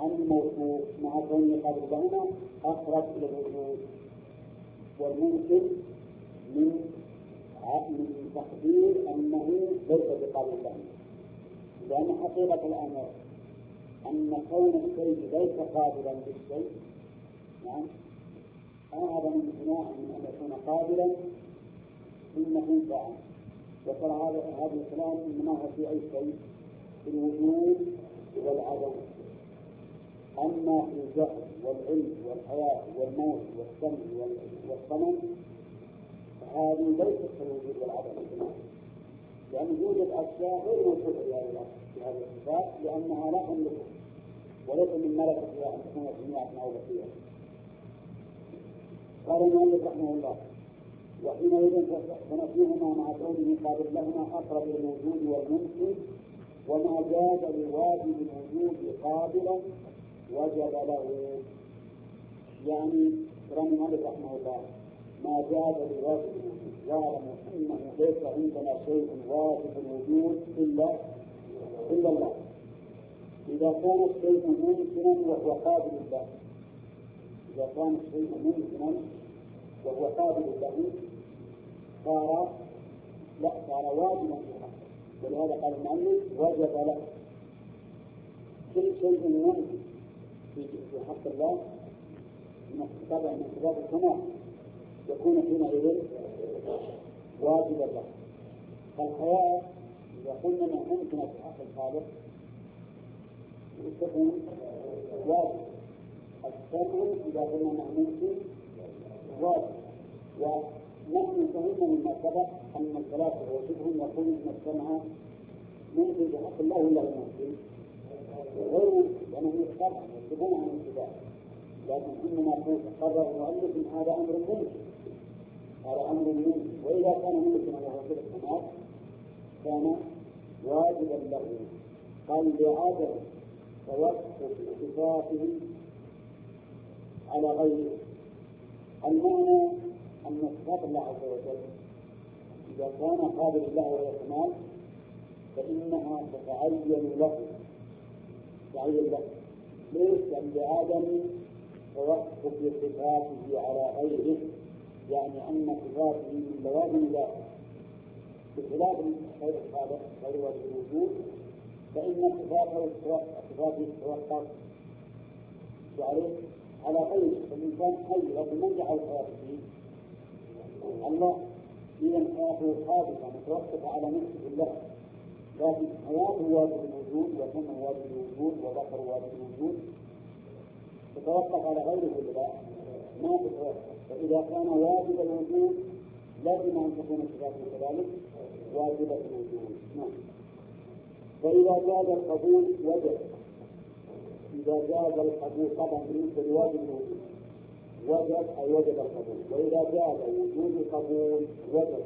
الموصوف مع كونه قابل لهما أقرب إلى الوجود، والممكن من تقدير أنه ليس بقابل لهما، لأن حقيقة الأمر أن كون الشيء ليس قابلا للشيء نعم أعظم امتناعا من أن يكون قابلا إنه فعل. وترى هذا الكلام إنما هو في أي شيء، في الوجود والعدم. أما في الجهل والعلم والحياة والموت والسمع والصمم فهذه ليست في الوجود والعدم، لأن يوجد أشياء غير موجودة في هذه الصفات لأنها لا تملكها وليس من ملكتها أن تكون جميعا أو بقية. قال المؤلف رحمه الله: وحينئذ فنفيهما مع كونه قابل لهما أقرب إلى الوجود والممكن، وما جاز لواجب الوجود قابلا وجب له. يعني كلام المؤلف رحمه الله ما جاز لواجب الوجود، واعلم أنه ليس عندنا شيء واجب الوجود إلا الله. إذا كان الشيء ممكنا وهو قابل له، إذا كان الشيء ممكنا وهو قابل له صار واجبا في حقه. ولهذا قال المؤلف وجب له. كل شيء ممكن في حق الله من طبع من صفات الكمال يكون حينئذ واجبا له. فالحياة إذا قلنا أنها ممكنة في حق الخالق تكون واجب. السمع إذا قلنا أنها ممكن واجب. ونحن فهمنا مما سبق أن الثلاثة وجبهم يقول أن السمع ممكن في حق الله ولا ممكن غير، لأنه يتبع يكتبون عن الاتباع. لكن إنما قرر المؤلف أن هذا أمر ممكن، هذا أمر ممكن، وإذا كان ممكنا وهو في السماء كان واجبا له. قال لعدم توقف صفاته على غيره. المعنى أن صفات الله عز وجل إذا كان قابل الله وهو كمال فإنها تتعين له. ليس لعدم توقف صفاته على غيره، يعني أن صفاته من لوازم ذاته بخلاف غير الخالق غير واجب الوجود، فإن صفاته تتوقف على غيره. فالإنسان حي، لكن من جعل حياته الله، إذا حياته ثابتة متوقفة على نفسه الله، لكن حياته واجب الوجود وسمعه واجب الوجود وبصره واجب الوجود تتوقف على غيره ولا ما تتوقف. فإذا كان واجب الوجود لازم أن تكون صفاته كذلك واجبة الوجود. نعم. فإذا جاز القبول وجب. إذا جاز القبول طبعا بالنسبة لواجب الوجود وجب أي وجب القبول، وإذا جاز وجود القبول وجب.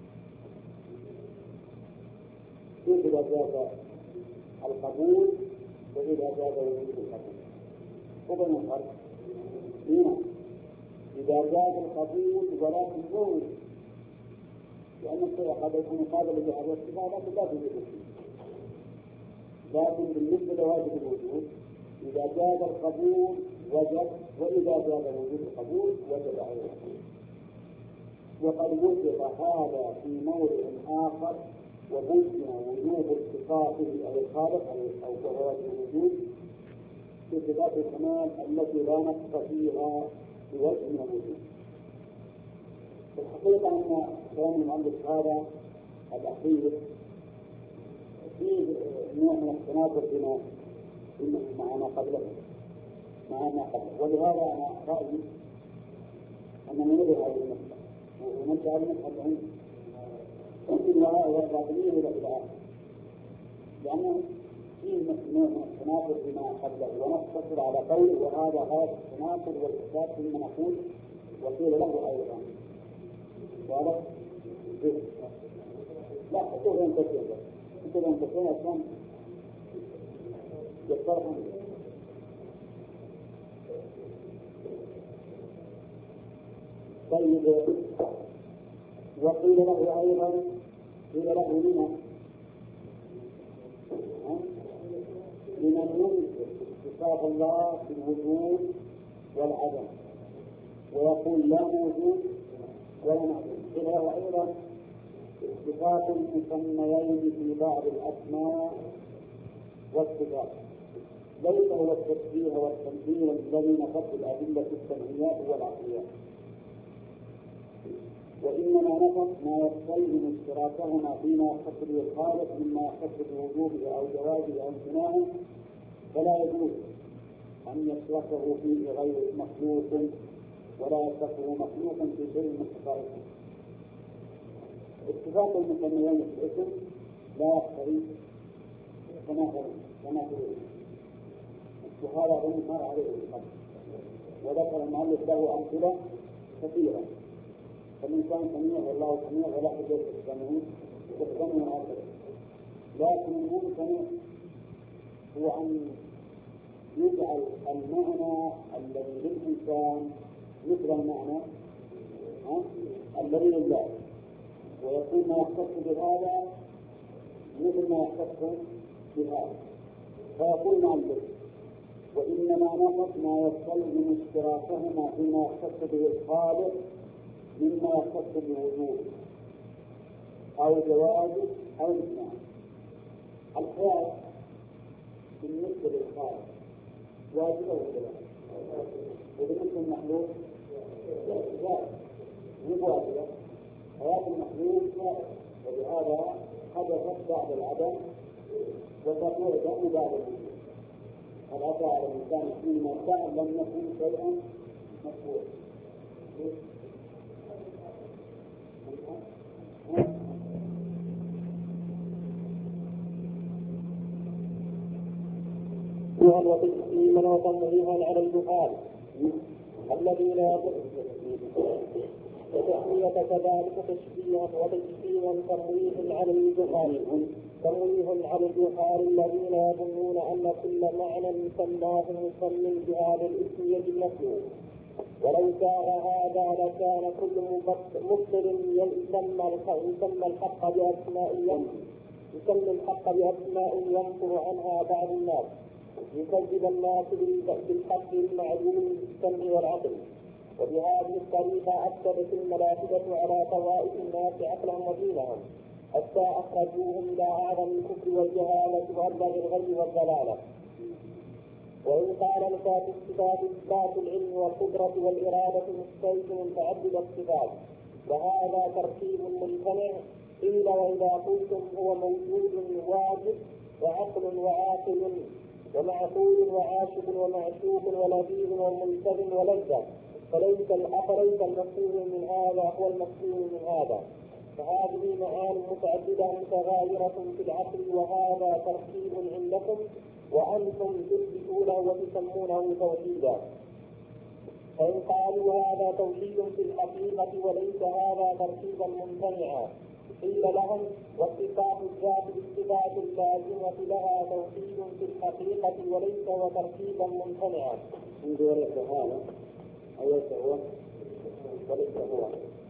كيف إذا جاز القبول وإذا جاز وجود القبول؟ وبين الفرق هنا إذا جاز القبول ولكن وجود، لأن الشيء قد يكون قابل لهذه الصفة لكن لا توجد فيه. لكن بالنسبة لواجب الوجود إذا جاز القبول وجب، وإذا جاز وجود القبول وجب عليه. وقد وجد هذا في موضع آخر وبين وجوب اتصافه أو الخالق أو فوات الوجود في صفات الكمال التي لا نقص فيها بوجه من الوجود. في الحقيقة أن كلام المؤلف هذا الأخير فيه نوع من التناقض مع ما قبله، ولهذا أنا رأيي أن ننظر هذه المسألة ونرجع المسألة ممكن وراء الباطنية إلى آخر، لأنه فيه نوع من التناقض بما قبله، ونقتصر على قوله وهذا التناقض والإثبات ثم نقول وقيل له أيضا واضح؟ لا حطوه بين كثير عشان يتصرف. طيب وقيل له أيضا قيل له لمن ينكر اتصاف الله بالوجود والعدم، ويقول لا موجود ولا معدوم. إذا هو أيضا اتصاف المسميين في بعض الأسماء والصفات، ليس هو التشبيه والتمثيل الذي نفت الأدلة السمعيات والعقليات، وإنما نفت ما يستلزم اشتراكهما فيما يختص به الخالق مما يختص بوجوده أو جوازه أو امتناعه، فلا يجوز أن يشركه فيه غير مخلوق ولا يشركه مخلوق في شيء من خصائصه. اتفاق المسميين في الاسم لا يقتضي كما تقول، وهذا مر عليه القلب، وذكر المؤلف له أمثلة كثيرة. فالإنسان سميع والله سميع ولا حجة تستمعون أكثر، لكن الممكن هو أن يجعل المعنى الذي للإنسان مثل المعنى الذي لله، ويكون ما يختص بهذا مثل ما يختص بهذا. فيقول المؤلف وإنما نقص ما يستلزم اشتراكهما فيما يختص به الخالق مما يختص بوجوده أو جوازه أو امتناعه. الحياة بالنسبة للخالق واجبة ولا لا؟ وبالنسبة للمخلوق جائز مو واجبة. حياة المخلوق جائز، ولهذا حدثت بعد العدم وتقول بعد الوجود. هل أتى على الإنسان فيما كان لم يكن شيئا مشروعا؟ وتسليما وتنظيما على الجهال الذين وتحمية كذلك تشبيها وتشبيها تمويه على الجهال الذين يظنون أن كل معنى سماه مسمى بهذا الاسم يجب نفيه. ولو كان هذا لكان كل مبطل يسمى الحق بأسماء ينفر عنها بعض الناس، يكذب الناس بالحق المعلوم بالسمع والعقل. وبهذه الطريقة أفسدت الملائكة على طوائف الناس عقلهم ودينهم حتى أخرجوهم إلى أعظم الكفر والجهالة وأبلغ الغي والضلالة. وإن قال نفاة الصفات إثبات العلم والقدرة والإرادة مستلزم تعدد الصفات، وهذا تركيب ممتنع. قيل وإذا قلتم هو موجود واجب وعقل وعاقل ومعقول وعاشق ومعشوق ولذيذ وملتزم ولذة، فليس المفهوم من هذا هو المفهوم من هذا، فهذه معاني متعددة متغايرة في العقل، وهذا تركيب عندكم وأنتم تثبتونه وتسمونه توحيدا. فإن قالوا هذا توحيد في الحقيقة وليس هذا تركيبا ممتنعا، قيل لهم واتصاف الذات بالصفات اللازمة لها توحيد في الحقيقة وليس وتركيبا ممتنعا. من دون هذا أيضا هو وليس هو،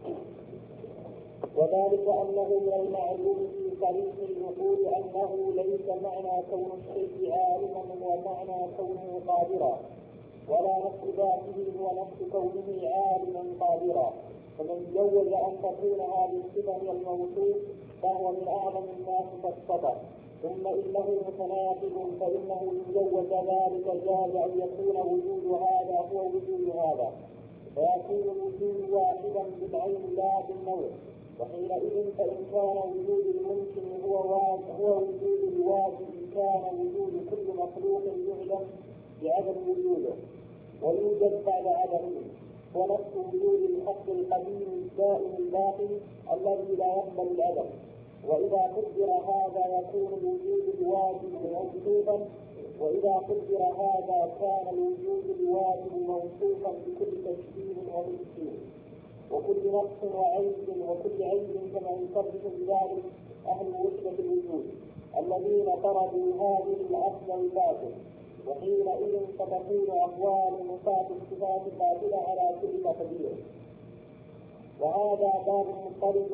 وذلك أنه من المعلوم في صريح العقول أنه ليس معنى كون الشيء عالما ومعنى كونه قادرا، ولا نفس ذاته هو نفس كونه عالما قادرا. فمن جوز أن تكون هذه الصفة هي الموصوف فهو من أعظم الناس فالصبر. ثم إنه متناقض، فإنه إن جوز ذلك جاز أن يكون وجود هذا هو وجود هذا، فيكون الوجود واحدا بالعين لا بالنوع. وحينئذ فإن كان وجود الممكن هو وجود الواجب كان وجود كل مخلوق يعلم بعدم وجوده ويوجد بعد عدمه، ونفس وجود الحق القديم الدائم الباقي الذي لا يقبل العدم. وإذا قدر هذا يكون الوجود الواجب موصوفا، وإذا قدر هذا كان الوجود الواجب موصوفا بكل تشبيه وتمثيل وكل نقص وعيب وكل عيب، كما يصرح بذلك أهل وحدة الوجود الذين طردوا هذه الأصل الباطل. وحينئذ فتكون أقوال نفاة الصفات باطلة على كل تقدير. وهذا باب مضطرد،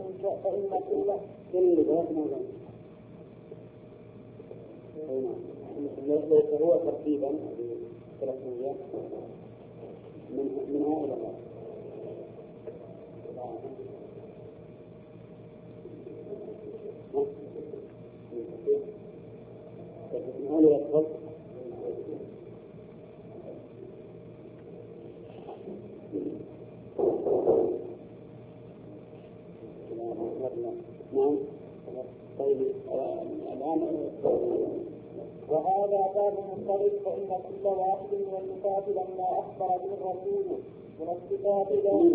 فإن كل ليس هو ترتيبا ثلاثية من هؤلاء الله. من هؤلاء يدخل نعم. طيب الآن وهذا باب منطلق، فإن كل واحد من الصفات لما أخبر به الرسول من الصفات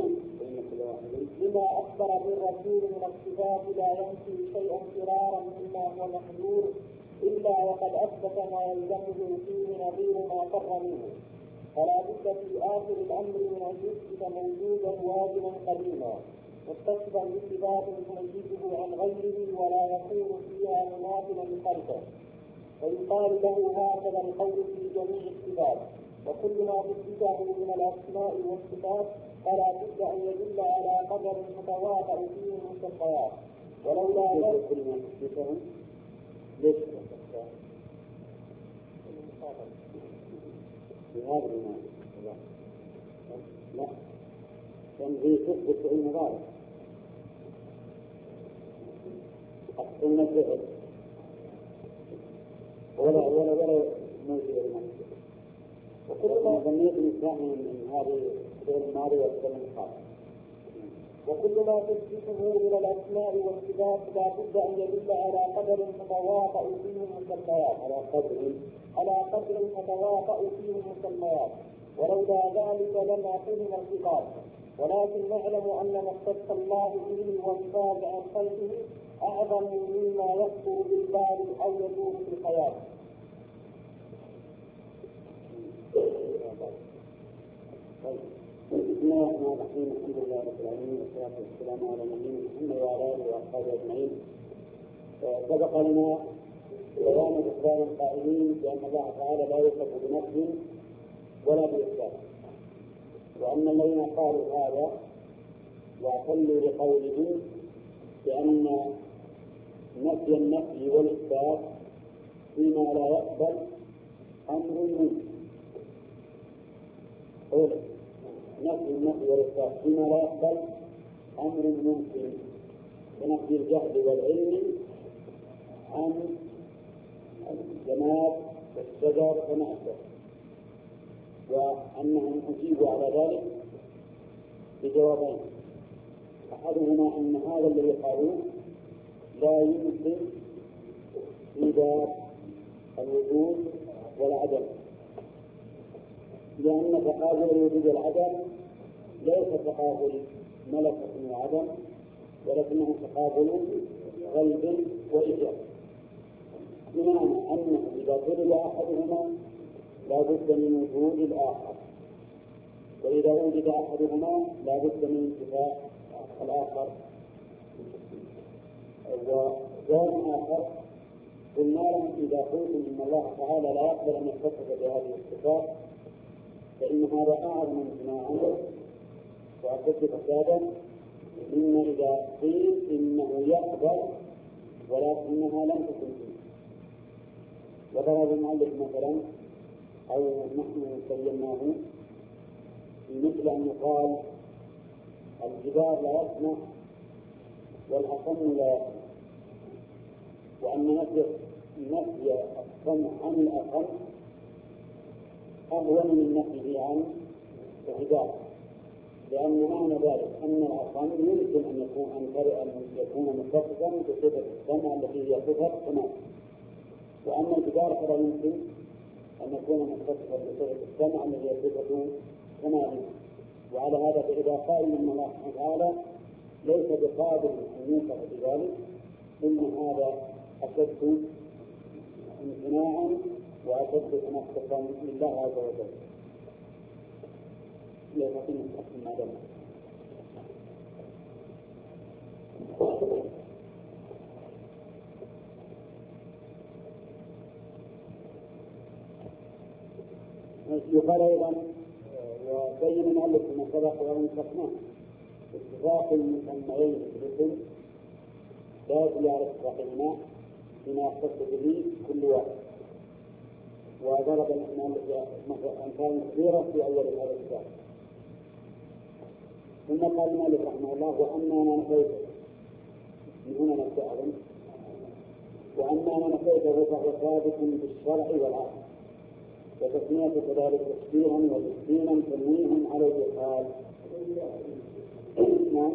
لما أخبر به الرسول من الصفات لا ينفي شيئا فرارا مما هو محذور إلا وقد أثبت ما يلزمه فيه نظير ما فر منه، فلا بد في آخر الأمر من أن يثبت موجودا واجبا قديما متصفا بصفات تميزه عن غيره ولا يكون فيها مماثلا لخلقه، فيقال له هكذا القول في جميع الصفات. وكل ما تثبته من الأسماء والصفات فلا بد أن يدل على قدر متواضع فيه المسميات، ولولا ذلك كل ما تثبته ليش بهذا المعنى؟ لا، تنزيه تثبت في المضارع أحسن الفعل ولا موجود المنصب. وكل ما ظنيت الإنسان من هذه الفعل الماضي والفعل الخاص. وكل ما تثبته من الأسماء والصفات لا بد أن يدل على قدر متواطئ فيه المسميات، على قدر متواطئ فيه المسميات، ولولا ذلك لما فهم الصفات. ولكن نعلم أن ما اختص الله به والصفات عن خلقه أعظم مما يخطر بالبال أو يدور في الخيال. بسم الله الرحمن الرحيم. الحمد لله رب العالمين والصلاة والسلام على نبينا محمد وعلى آله وأصحابه أجمعين. سبق لنا بيان إخبار القائلين بأن الله تعالى لا يوصف بنفي ولا بإثبات، وأن الذين قالوا هذا واعتلوا لقولهم بأن نفي النفي والإثبات فيما لا يقبل أمر ممكن. نفي النفي والإثبات فيما لا يقبل أمر ممكن، كنفي الجهل والعلم عن الجماد والشجر وما أشبه، وأنهم أجيبوا على ذلك بجوابين: أحدهما أن هذا الذي قالوه لا يمكن إيجاد الوجود والعدم، لأن تقابل الوجود والعدم ليس تقابل ملكة وعدم، ولكنه تقابل قلب وإيجاب، بمعنى أنه إذا طلب أحدهما لا بد من وجود الآخر، وإذا وجد أحدهما لا بد من انتفاء الآخر. وجواب آخر قلنا لهم: إذا قلتم إن الله تعالى لا يقبل أن يتصف بهذه الصفات فإن هذا أعظم امتناعا وأشد فسادا مما إذا قيل إنه يقبل ولكنها لم تكن فيه. وضرب المؤلف مثلا أو نحن سلمناه مثل أن يقال الجدار لا يسمع والأصم لا يسمع، وأن نفي السمع عن الأصم أهون من نفيه عن الجدار، لأن معنى ذلك أن الأصم يمكن أن يكون متصفا بصفة السمع التي هي صفة السمع، وأما الجدار فلا يمكن أن يكون متصفا بصفة السمع التي هي صفة كماله. وعلى هذا فإذا قال إن الله سبحانه وتعالى ليس بقادر أن يوصف بذلك إن هذا أشد امتناعا وأشد تنقصا لله عز وجل. لكن ما دام يقال أيضا وبين المؤلف ما سبق ومن شرحناه: اتفاق المسميين في الاسم لا يدل على اتفاقهما بما يختص به كل واحد، وضرب أمثال كثيرة في أول هذا الكتاب. ثم قال المؤلف رحمه الله: وأما ما نفيته، من هنا نبدأ أظن، وأما ما نفيته فهو ثابت بالشرع والعقل، وتسمية كذلك تكفيرا وتسليما تنويه على الإقرار. نعم،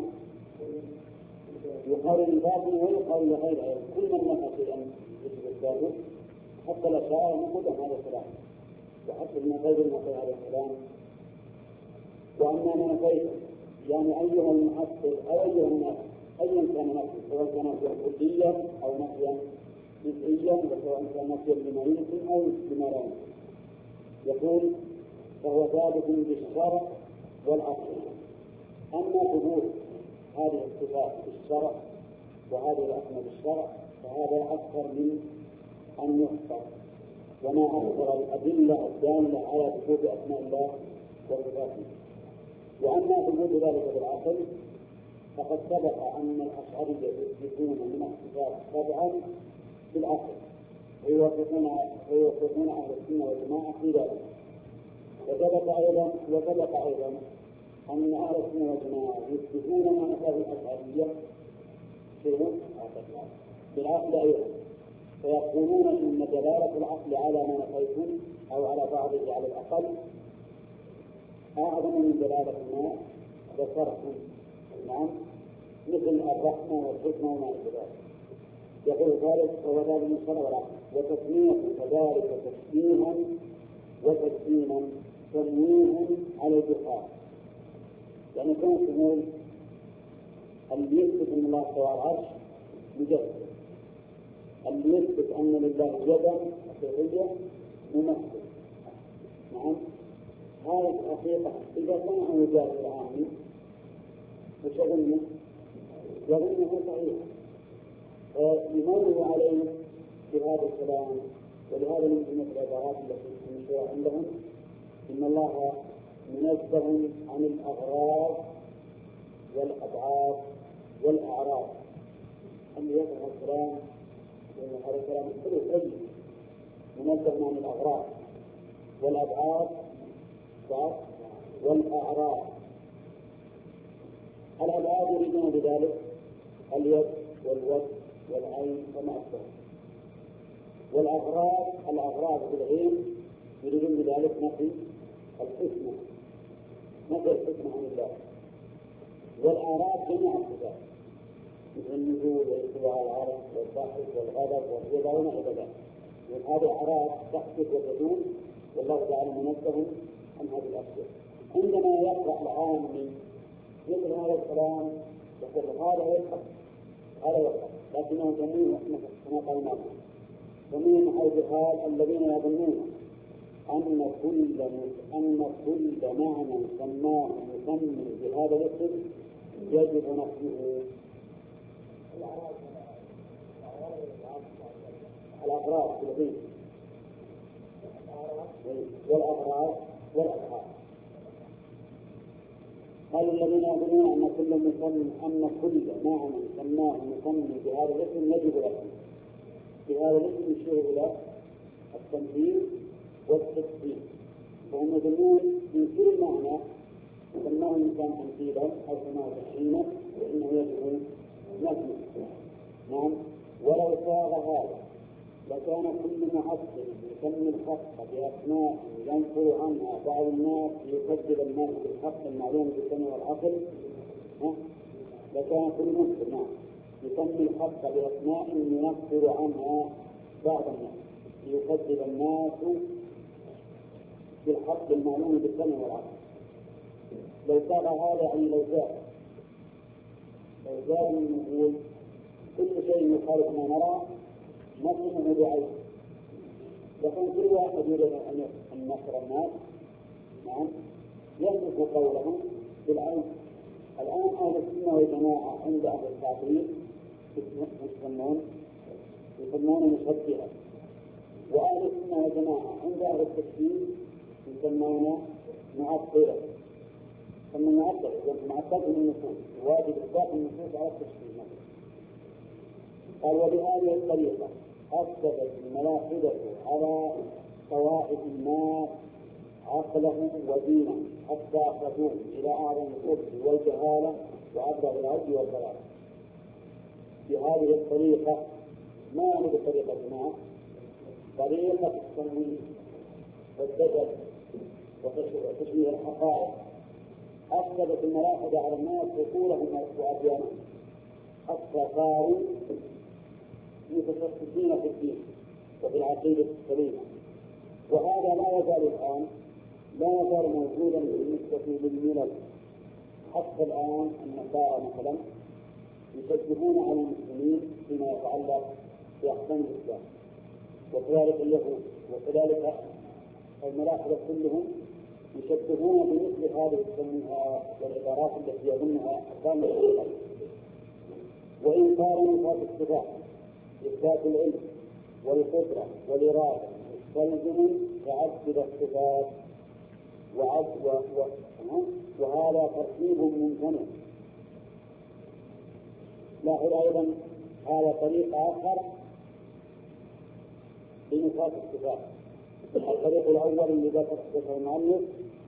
يقال للباطن ويقال لغير علم، كل من نفى شيئا يثبت ذاته حتى الأشاعرة نقول هذا الكلام، وحتى ابن قيم نقول هذا الكلام. وأما ما نفيته يعني أيها المحصل أو أيها الناس أيا كان نفسه، سواء كان نفيا كليا أو نفيا جزئيا، وسواء كان نفيا بما يمكن أو بما لا يمكن، يقول فهو ثابت بالشرع والعقل. أما ثبوت هذه الصفات بالشرع وهذه الأسماء بالشرع فهذا أكثر من أن يحصر، وما أكثر الأدلة الدالة على ثبوت أسماء الله وصفاته. وأما ثبوت ذلك بالعقل فقد سبق أن الأشعرية يثبتون من الصفات طبعا بالعقل، ويوافقون أهل السنة والجماعة في ذلك. وسبق أيضا أن أهل السنة والجماعة يثبتون ما نفاه الأشعرية بالعقل أيضا، فيقولون إن دلالة العقل على ما نفيتم أو على بعضه على الأقل أعظم من دلالة ما ذكرتم. نعم، مثل الرحمة والحكمة وما إلى ذلك. يقول ذلك فهو ذلك من الشرع والعقل، وتسمية كذلك تشبيها وتسليما تنويه على البخار. يعني كان تقول اللي يثبت أن الله استوى على العرش مجرد، اللي يثبت أن لله يدا حقيقية ممثل. نعم، هذه الحقيقة إذا كان عن وجهة العام وش يظنه صحيح، يمر عليه بهذا الكلام. ولهذا من العبارات التي تنشر عندهم إن الله منزه عن الأغراض والأبعاد والأعراض. أن يفهم الكلام لأن هذا الكلام كله طيب، منزه عن الأغراض والأبعاد والأعراض. الأبعاد يريدون بذلك اليد والوجه والعين وما أشبه، والأغراض بالعين يريدون بذلك نفي الحكمة عن الله. والأعراض جميع الصفات مثل النزول والاستواء على العرش والضحك والغضب والرضا وما إلى ذلك، وهذه الأعراض تحدث وتدور، والله تعالى منزه عن هذه الأشياء. عندما يقرأ العامي مثل هذا الكلام يقول هذا يفهم، لكنه جميع كما قال معنا جميع حيث قال الذين يظنون أن كل معنى سماه مسمى بهذا الاسم يجب نفيه. الأغراض بالغين والأغراض والأبعاد. قال الذين يظنون أن كل معنى سماه مسمى بهذا الاسم يجب نفيه. بهذا الاسم يشير إلى التنفيذ والتكفير، وهم يظنون من كل معنى سماه الإنسان تنفيذا أو سماه تحسينا فإنه يجب نفيه. نعم، ولو صار هذا لكان كل معصر يسمي الحق بأسماء ينفر عنها بعض الناس ليكذب الناس بالحق المعلوم بالسمع والعقل، لكان كل مسلم يسمي الحق بأسماء ينفر عنها بعض الناس ليكذب الناس بالحق المعلوم بالسمع والعقل. لو صار هذا يعني لو جاء من نقول كل شيء يخالف ما نرى نفسه بعيد، لكن كل واحد يريد أن ينصر الناس نعم يملك قولهم بالعين. الآن أهل السنة والجماعة عند أهل التعطيل يسمون مشبهة، وأهل السنة والجماعة عند أهل التكفير يسمون معطلة. ثم معطل من النصوص واجب إثبات النصوص على التشبيه. قال وبهذه الطريقة أثبتت الملاحدة على طوائف الناس عقله ودينه حتى أخذوه إلى أعظم الكفر والجهالة وأبلغ العدل والضلال بهذه الطريقة. ما يعني بالطريقة ما طريقة التمويل والدجل وتشبيه الحقائق أفسدت الملاحدة على الناس عقولهم وأديانهم حتى صاروا متشككين في الدين وفي العقيدة السليمة. وهذا لا يزال الآن موجودا بالنسبة للملل. حتى الآن النصارى مثلا يشددون على المسلمين فيما يتعلق بأحكام الإسلام، وكذلك اليهود، وكذلك الملاحدة كلهم يشددون بمثل هذه والعبارات التي يظنها أحكام الإسلام. وإن قارنوا هذه الصفات إثبات العلم والقدرة والإرادة يستلزم تعدد الصفات وهذا ترتيب ممتنع. لاحظ أيضا هذا طريق آخر لنفاة الصفات. الطريق الأول اللي ذكره المؤلف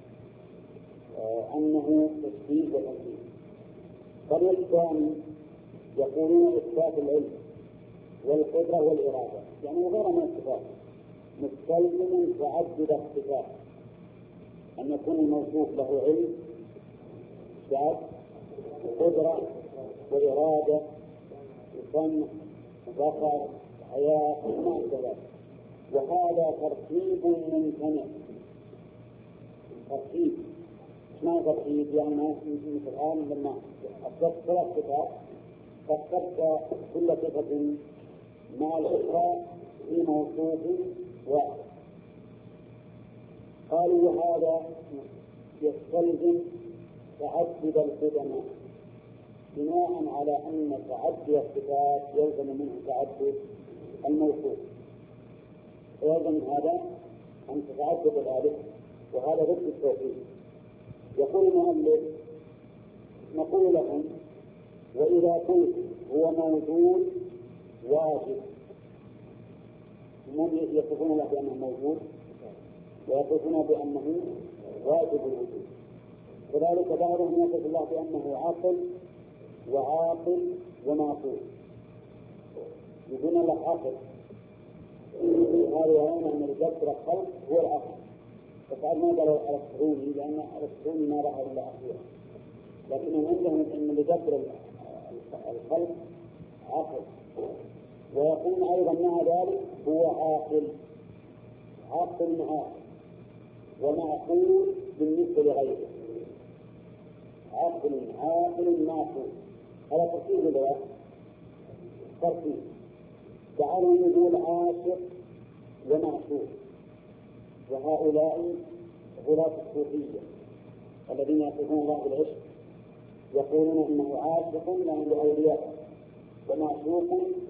أنه تشبيه وتمثيل. الطريق الثاني يقولون إثبات العلم والقدرة والإرادة، يعني غير من الصفات مستلزم تعدد الصفات، أن يكون الموصوف له علم ذات وقدرة وإرادة وسمع وبصر وحياة وما ذلك. وهذا ترتيب ممتنع. ترتيب ما ترتيب يعني مثل الآن لما أثبت ثلاث صفات فاثبت كل صفة مع الأخرى في موصوف واحد. قالوا هذا يستلزم تعدد القدماء بناء على أن تعدد الصفات يلزم منه تعدد الموصوف، ويلزم هذا أن تتعدد ذلك، وهذا ضد التوحيد. يقول المؤلف نقول لهم وإذا قلت هو موجود واجب، هم يصفون الله بأنه موجود ويصفون بأنه واجب الوجود. كذلك بعضهم يصف الله بأنه عاقل وعاقل ومعقول، يقولون له عاقل. هذا يرون أن الجبر الخلق هو العقل، فقال ما قالوا على الصهوني لأن الصهوني ما رأى إلا أخيرا، لكنهم عندهم أن لجبر الخلق عقل. ويقول أيضا مع ذلك هو عاقل، عاقل معاقل ومعقول بالنسبة لغيره، عاقل معقول. هذا ترتيب ولا ترتيب؟ تعالوا نقول عاشق ومعشوق، وهؤلاء غلاة الصوفية الذين يصفون الله بالعشق يقولون إنه عاشق من أولياء ومعشوق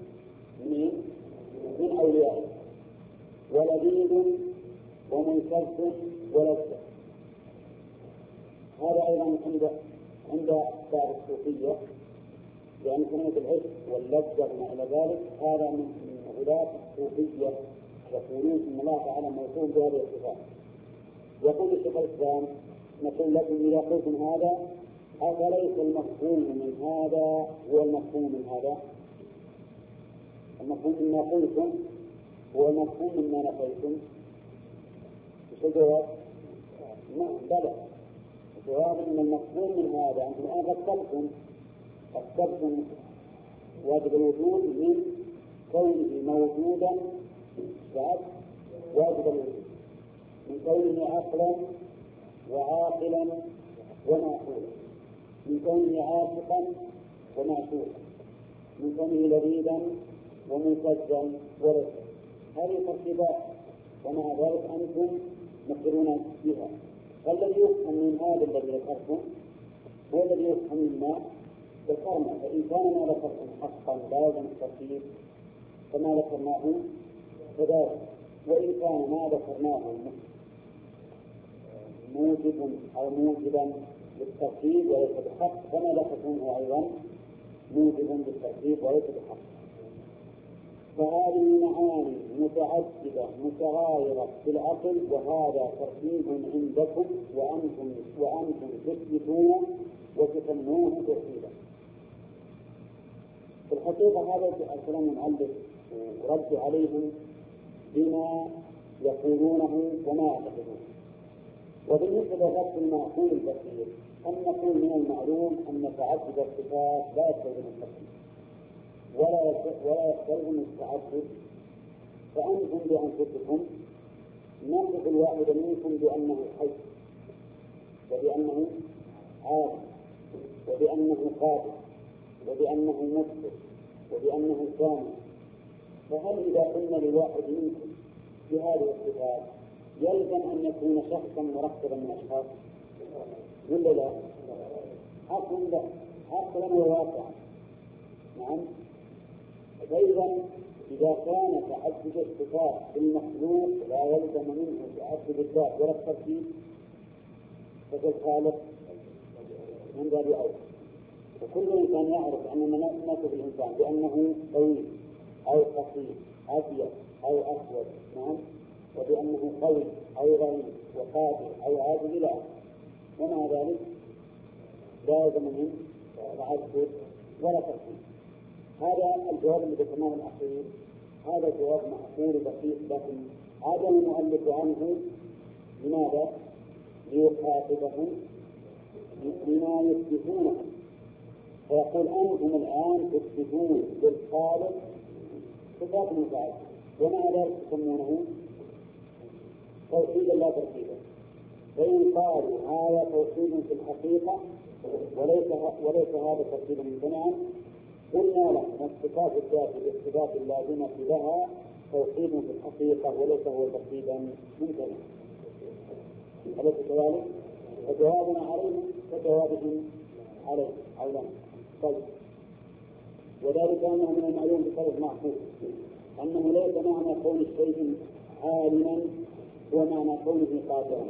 من أوليائه، ولذيذ ومنكد ولذة. هذا أيضا عند بعض الصوفية، يعني كلمة العشق واللذة وما إلى ذلك هذا من غلاة الصوفية، يقولون إن الله تعالى موصوف بهذه الصفات. يقول الشيخ الإسلام نقول لكم إذا قلتم هذا أفليس المفهوم من هذا هو المفهوم من هذا؟ المفهوم مما قلتم هو المفهوم مما نفيتم. وش الجواب؟ نعم بلى. الجواب أن المفهوم من هذا أنتم الآن أثبتم واجب الوجود من كونه موجودا بعد واجب الوجود، من كونه عقلا وعاقلا ومعقولا، من كونه عاشقا ومعشوقا، من كونه لذيذا ومنكدا ورزقا. هذه ترتيبات، ومع ذلك أنتم مقرون بها. فالذي يفهم من هذا الذي ذكرتم هو الذي يفهم مما ذكرنا. فإن كان ما ذكرتم حقا لا يلزم الترتيب فما ذكرناه كذلك، وإن كان ما ذكرناه موجب أو موجبا للترتيب وليس بحق فما ذكرتموه أيضا موجب للترتيب وليس بحق. فهذه معاني متعددة متغايرة في العقل، وهذا ترتيب عندكم وأنتم تثبتون وتسمونه ترتيبا. في الحقيقة هذا الكلام المؤلف ورد عليهم بما يقولونه وما يعتقدون. وبالنسبة للرد المعقول البسيط أن نقول من المعلوم أن تعدد الصفات لا يستلزم الترتيب ولا يستلزم التعدد، فأنتم بأنفسكم نصف الواحد منكم بأنه حي وبأنه عالم وبأنه قادر وبأنه مبصر وبأنه سامع. فهل إذا قلنا لواحد منكم بهذه الصفات يلزم أن يكون شخصا مركبا من أشخاص ولا لا؟ عقلا وواقعا. نعم. فإذا إذا كان تعدد الصفات بالمخلوق لا يلزم منه تعدد الذات ولا الترتيب، ففي الخالق من باب أولى. وكل إنسان يعرف أننا نصف الإنسان بأنه طويل أو قصير أبيض أو أسود، نعم، وبأنه قوي أو ضعيف وقادر أو عاجز إلى آخره، ومع ذلك لا يلزم منه تعدد ولا ترتيب. هذا الجواب الذي ذكرناه الأخير هذا جواب معقول بسيط، لكن عدم المؤلف عنه لماذا؟ ليخاطبهم بما يثبتونه، فيقول أنتم الآن تثبتون للخالق صفات متعددة ومع ذلك تسمونه توحيدا لا ترتيبا. فإن قالوا هذا توحيد في الحقيقة وليس هذا ترتيبا ممتنعا، قلنا لهم الصفات الذاتية بالصفات اللازمة لها توحيد في الحقيقة وليس هو ترتيبا ممتنعا. أليس كذلك؟ فجوابنا عليهم كجوابهم عليه أو لا. طيب، وذلك أنه من المعلوم بصرف معقول أنه ليس معنى كون الشيء عالما هو معنى كونه قادرا.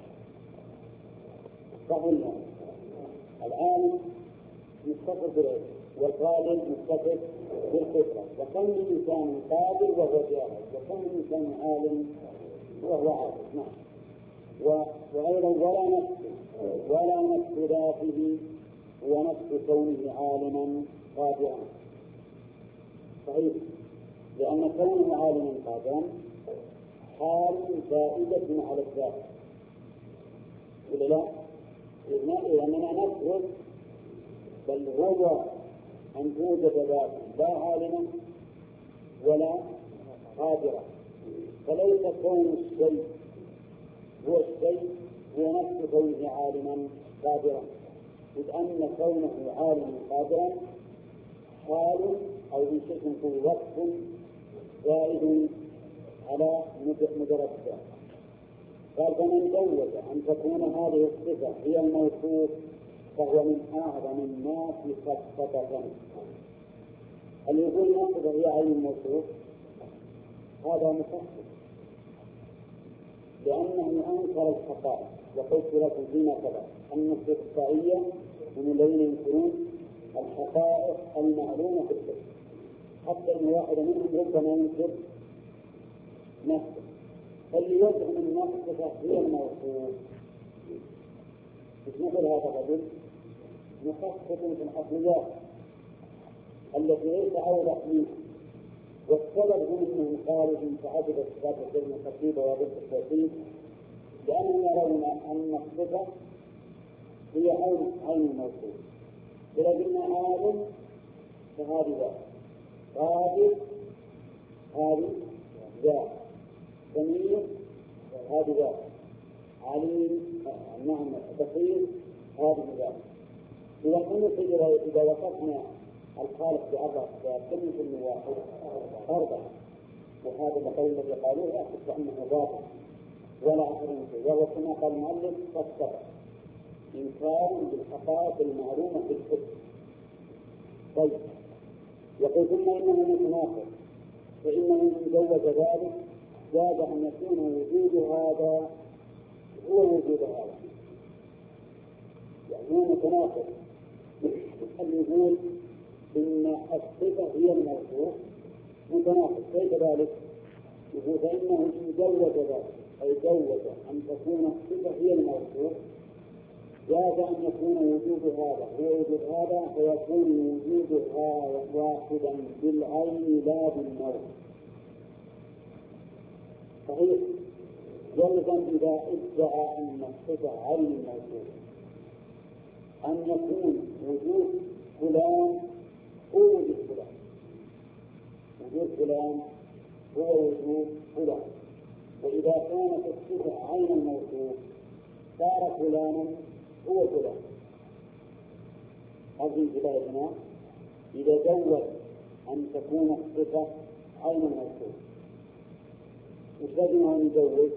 فقلنا العالم متصف بالعلم والقادر متصف بالقدرة، وكم من إنسان قادر وهو جاهل، وكم من إنسان عالم وهو عاجز. نعم. وأيضا ولا نفس ذاته هو نفس كونه عالما قادرا. صحيح، لأن كونه عالما قادرا حال زائدة على الذات، ولا لا؟ لأننا نفرض بل هو أن توجد ذات لا عالما ولا قادرا، فليس كون الشيء هو الشيء هو نفس كونه عالما قادرا، إذ أن كونه عالما قادرا حال أو بشيء في وصف زائد على مجرد الذات. قال فمن جوز أن تكون هذه الصفة هي الموصوف فهو من أعظم الناس خطة. اللي يقول الصفة هي عين الموصوف هذا مخطط، لأنه أنكر الحقائق. وقلت لكم فيما سبق أن الصفائية من الذين ينكرون الحقائق المعلومة في الصفة، حتى أن واحد منهم ربما ينكر نفسه، فاللي يزعم أن الصفة هي الموصوف مثل هذا الرجل مخطط في الأصليات التي ليس أوضح منها. والسبب هم أنهم قالوا إن تعدد الصفات الكلمة الخطيبة وضد التوحيد، لأنهم يرون أن الصفة هي عين الموصوف. إذا قلنا عالم فهذه ذات، قادر هذه ذات، سميع هذه ذات، عليم نعم بصير هذه ذات. إذا وصفنا الخالق بأربعة صفات كل واحد أربعة، وهذا القول الذي قالوه أحس أنه باطل ولا أثر فيه، وهو كما قال المؤلف قد سبق إنكار بالحقائق المعلومة في الحكم. طيب، يقول ثم إنه متناقض، فإنه إن جوز ذلك جاز أن يكون وجود هذا هو وجود هذا، يعني هو متناقض. اللي يقول إن الصفة هي الموصوف متناقض. كيف ذلك؟ يقول فإنه إن جوز ذلك أي جوز أن تكون الصفة هي الموصوف جاز أن يكون وجود هذا هو وجود هذا فيكون وجودها واحدا بالعين لا بالنوع. صحيح جوزا إذا ادعى أن الصفة عين الموصوف أن يكون وجود فلان هو وجود فلان، وجود فلان هو وجود فلان. وإذا كانت الصفة عين الموصوف صار فلانا هو فلان. هذه انتباهنا إذا جوز أن تكون الصفة عين الموصوف. وش لازم أن يجوز؟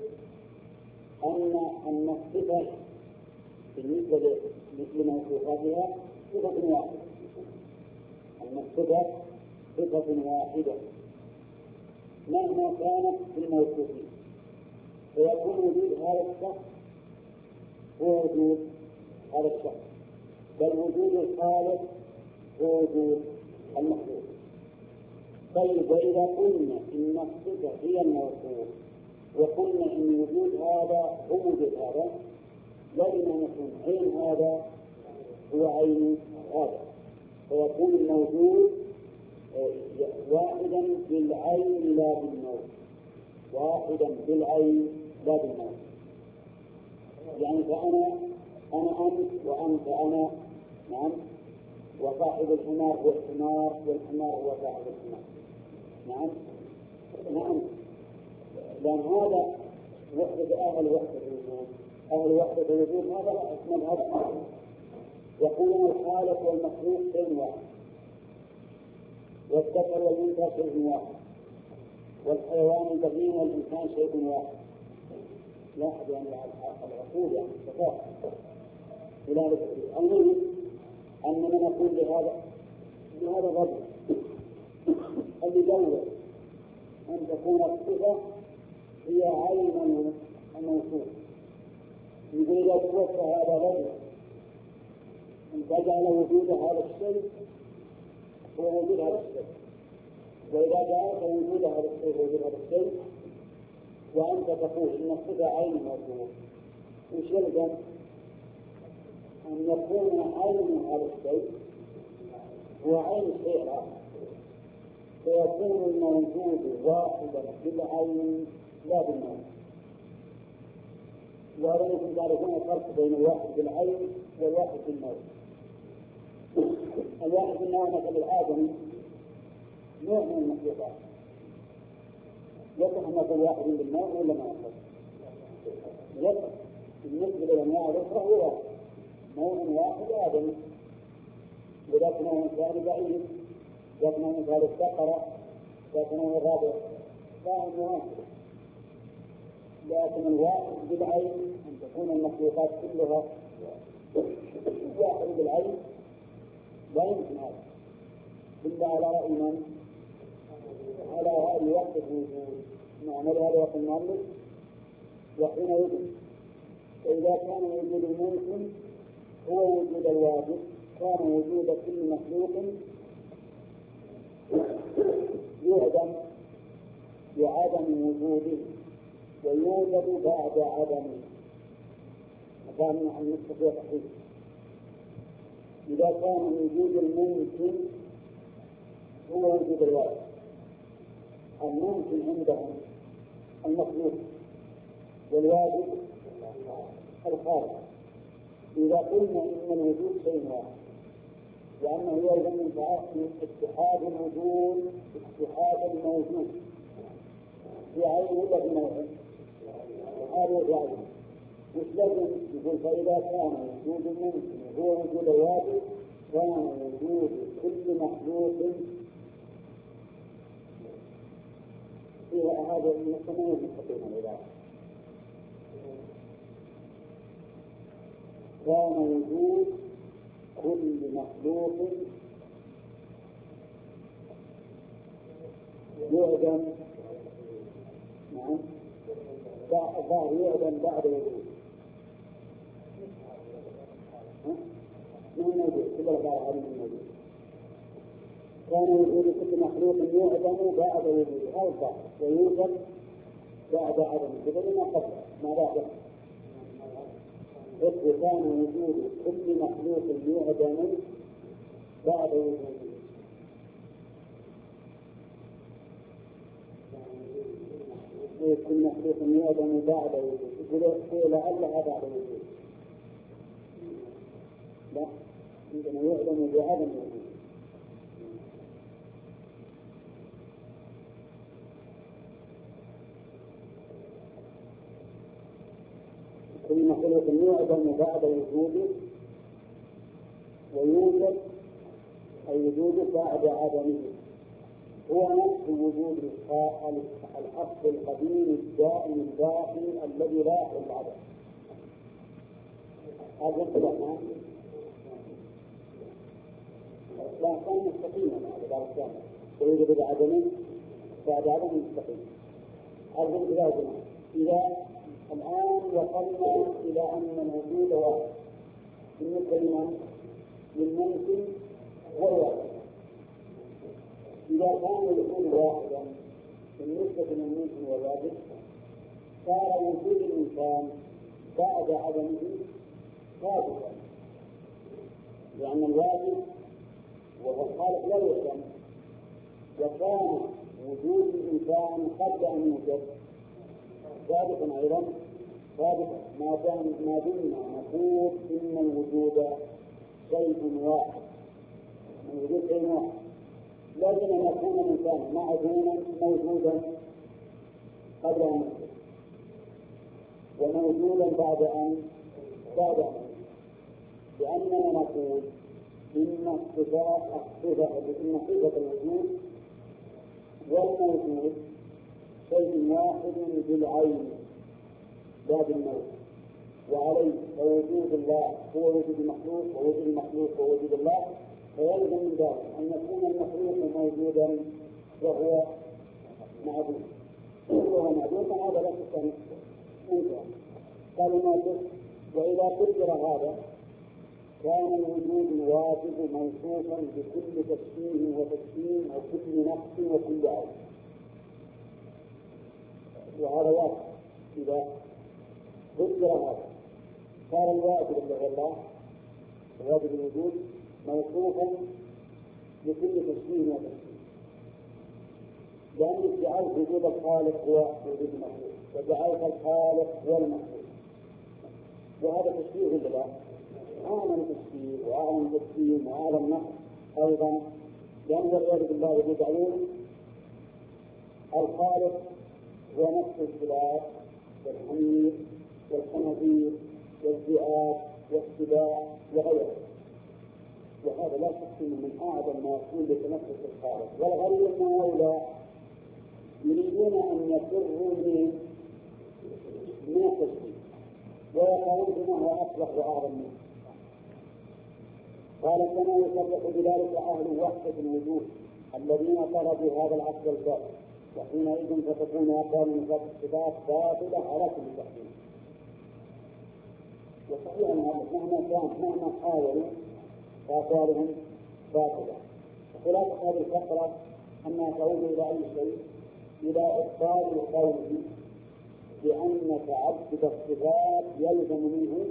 أن الصفة بالنسبة لموصوفاتها صفة واحدة، أن الصفة صفة واحدة مهما كانت في الموصوفين، فيكون وجود هذا الشخص هو وجود هذا الشخص، بل وجود الخالق هو وجود المخلوق. طيب وإذا قلنا إن الصفة هي الموصوف وقلنا إن وجود هذا هو وجود هذا، لازم أن يكون عين هذا هو عين هذا، فيكون الموجود واحدا بالعين لا بالنوع، واحدا بالعين لا بالنوع. يعني فأنا أنت وأنت أنا، نعم، وصاحب الحمار هو الحمار والحمار هو صاحب الحمار، نعم نعم، لأن هذا وحدة أهل وحدة الوجود، أهل وحدة الوجود هذا مذهب يقولون الخالق والمخلوق شيء واحد، والذكر والأنثى شيء واحد، والحيوان البهيم والإنسان شيء واحد. لاحظ يعني العقول يعني الصفات إلى ذلك. المهم أننا نقول لهذا الرجل اللي جوز أن تكون الصفة هي عين الموصوف، يقول إذا توفى هذا الرجل أن تجعل وجود هذا الشيء هو وجود هذا الشيء، وإذا جعلت وجود هذا الشيء هو وجود هذا الشيء وأنت تقول إن الصفة عين موصوف، وش يلزم؟ أن يكون عين هذا الشيء هو عين الشيء الآخر، فيكون الموجود واحدا بالعين لا بالنوع. وأنتم تعرفون الفرق بين الواحد بالعين والواحد بالنوع. الواحد بالنوع مثل الآدمي نوع من المخلوقات، يصح أن نقول واحد بالنوع ولا ما يصح؟ يصح. بالنسبة للأنواع الأخرى هو نوع واحد آدمي، وذاك نوع ثاني بعيد، ذاك نوع ثالث بقرة، ذاك نوع الرابع فاهم واحد. لكن الواحد بالعين أن تكون المخلوقات كلها واحد بالعين لا يمكن هذا إلا على رأي من؟ على رأي وحدة الوجود. نعمل هذا وقت المؤلف وحينئذ فإذا كان وجود الممكن هو وجود الواجب كان وجود كل مخلوق يعدم بعدم وجوده ويوجد بعد عدمه. كان عن نسبة تحقيق. إذا كان وجود الممكن هو وجود الواجب، الممكن عندهم المخلوق والواجب الخالق. إذا قلنا إن الوجود شيء واحد لأنه يلزم من اتحاد الوجود اتحاد الموجود في عين ولا في موعد؟ هذا الواجب. مش لازم يقول فإذا كان وجود الممكن هو وجود الواجب كان وجود كل مخلوق فيها هذا المسمى المستقيم الإله. كان وجود كل مخلوق يعدم، نعم، الظاهر يعدم بعد وجود. من موجود كل الظاهر هذا من موجود. كان وجود كل مخلوق يعدم بعد وجوده هذا الظاهر ويوجد بعد عدمه بدل ما قبل ما بعده. كان وجود كل مخلوق يعدم بعد وجوده كل مخلوق يعدم بعد وجوده لعلها بعد وجوده لا عندما يعدم بعدم وجوده كل مخلوق يعدم بعد وجوده ويوجد أي وجوده بعد عدمه هو نفس وجود الأصل القديم الدائم الباقي الذي لا يحل العدم. هذا الكلام لا كان مستقيما على بعض الثاني ويوجد بعدمه بعد عدم مستقيم. هذا الكلام إذا الآن وصلنا إلى أن الوجود واحد بالنسبة للممكن والواجب. إذا كان الوجود واحدا بالنسبة للممكن والواجب صار وجود الإنسان بعد عدمه ثابتا لأن الواجب وهو الخالق لا يعلم وكان وجود الإنسان قبل أن يوجد ثابتا أيضا ثابتا ما دمنا نقول إن الوجود شيء واحد الوجود شيء واحد لازم أن يكون الإنسان معدوما موجودا قبل أن يوجد وموجودا بعد أن لأننا نقول إن صفة الوجود والموجود شيء واحد بالعين لا بالموت وعليه فوجود الله هو وجود المخلوق ووجود المخلوق ووجود الله فيلزم من ذلك أن يكون المخلوق موجودا وهو معدوم هذا لا شك منكر قالوا ما وإذا قدر هذا كان الوجود الواجب موصوفا بكل تشبيه وتشبيه وكل نقص وكل عيب وهذا واجب. إذا قدر هذا صار الواجب الذي الله واجب الوجود موصوفا بكل تشبيه وتشبيه لأن ادعاء وجود الخالق هو وجود المخلوق وادعاء الخالق هو المخلوق وهذا تشبيه لله أعلم تشبيه وأعلم تشبيه وأعلم نقص أيضا لأن والعياذ بالله يدعون الخالق هو نفس الكلاب والحمير والخنازير والذئاب والسباع وغيره وهذا لا شك من أعظم ما يكون لتنفس الخالق والغريب أن هؤلاء يريدون أن يفروا من التشبيه ويقولون بما هو أصلح وأعظم منه. قال كما يصدق بذلك أهل وحدة الوجود الذين طلبوا هذا العصر الكافر وحينئذ فتكون أقوال من الصفات باطلة على كل تحديد. وصحيح أن مهما حاولوا فأقوالهم باطلة. وخلاصة هذه الفقرة أنها تعود إلى أي شيء إلى إبطال القول بأن تعدد الصفات يلزم منه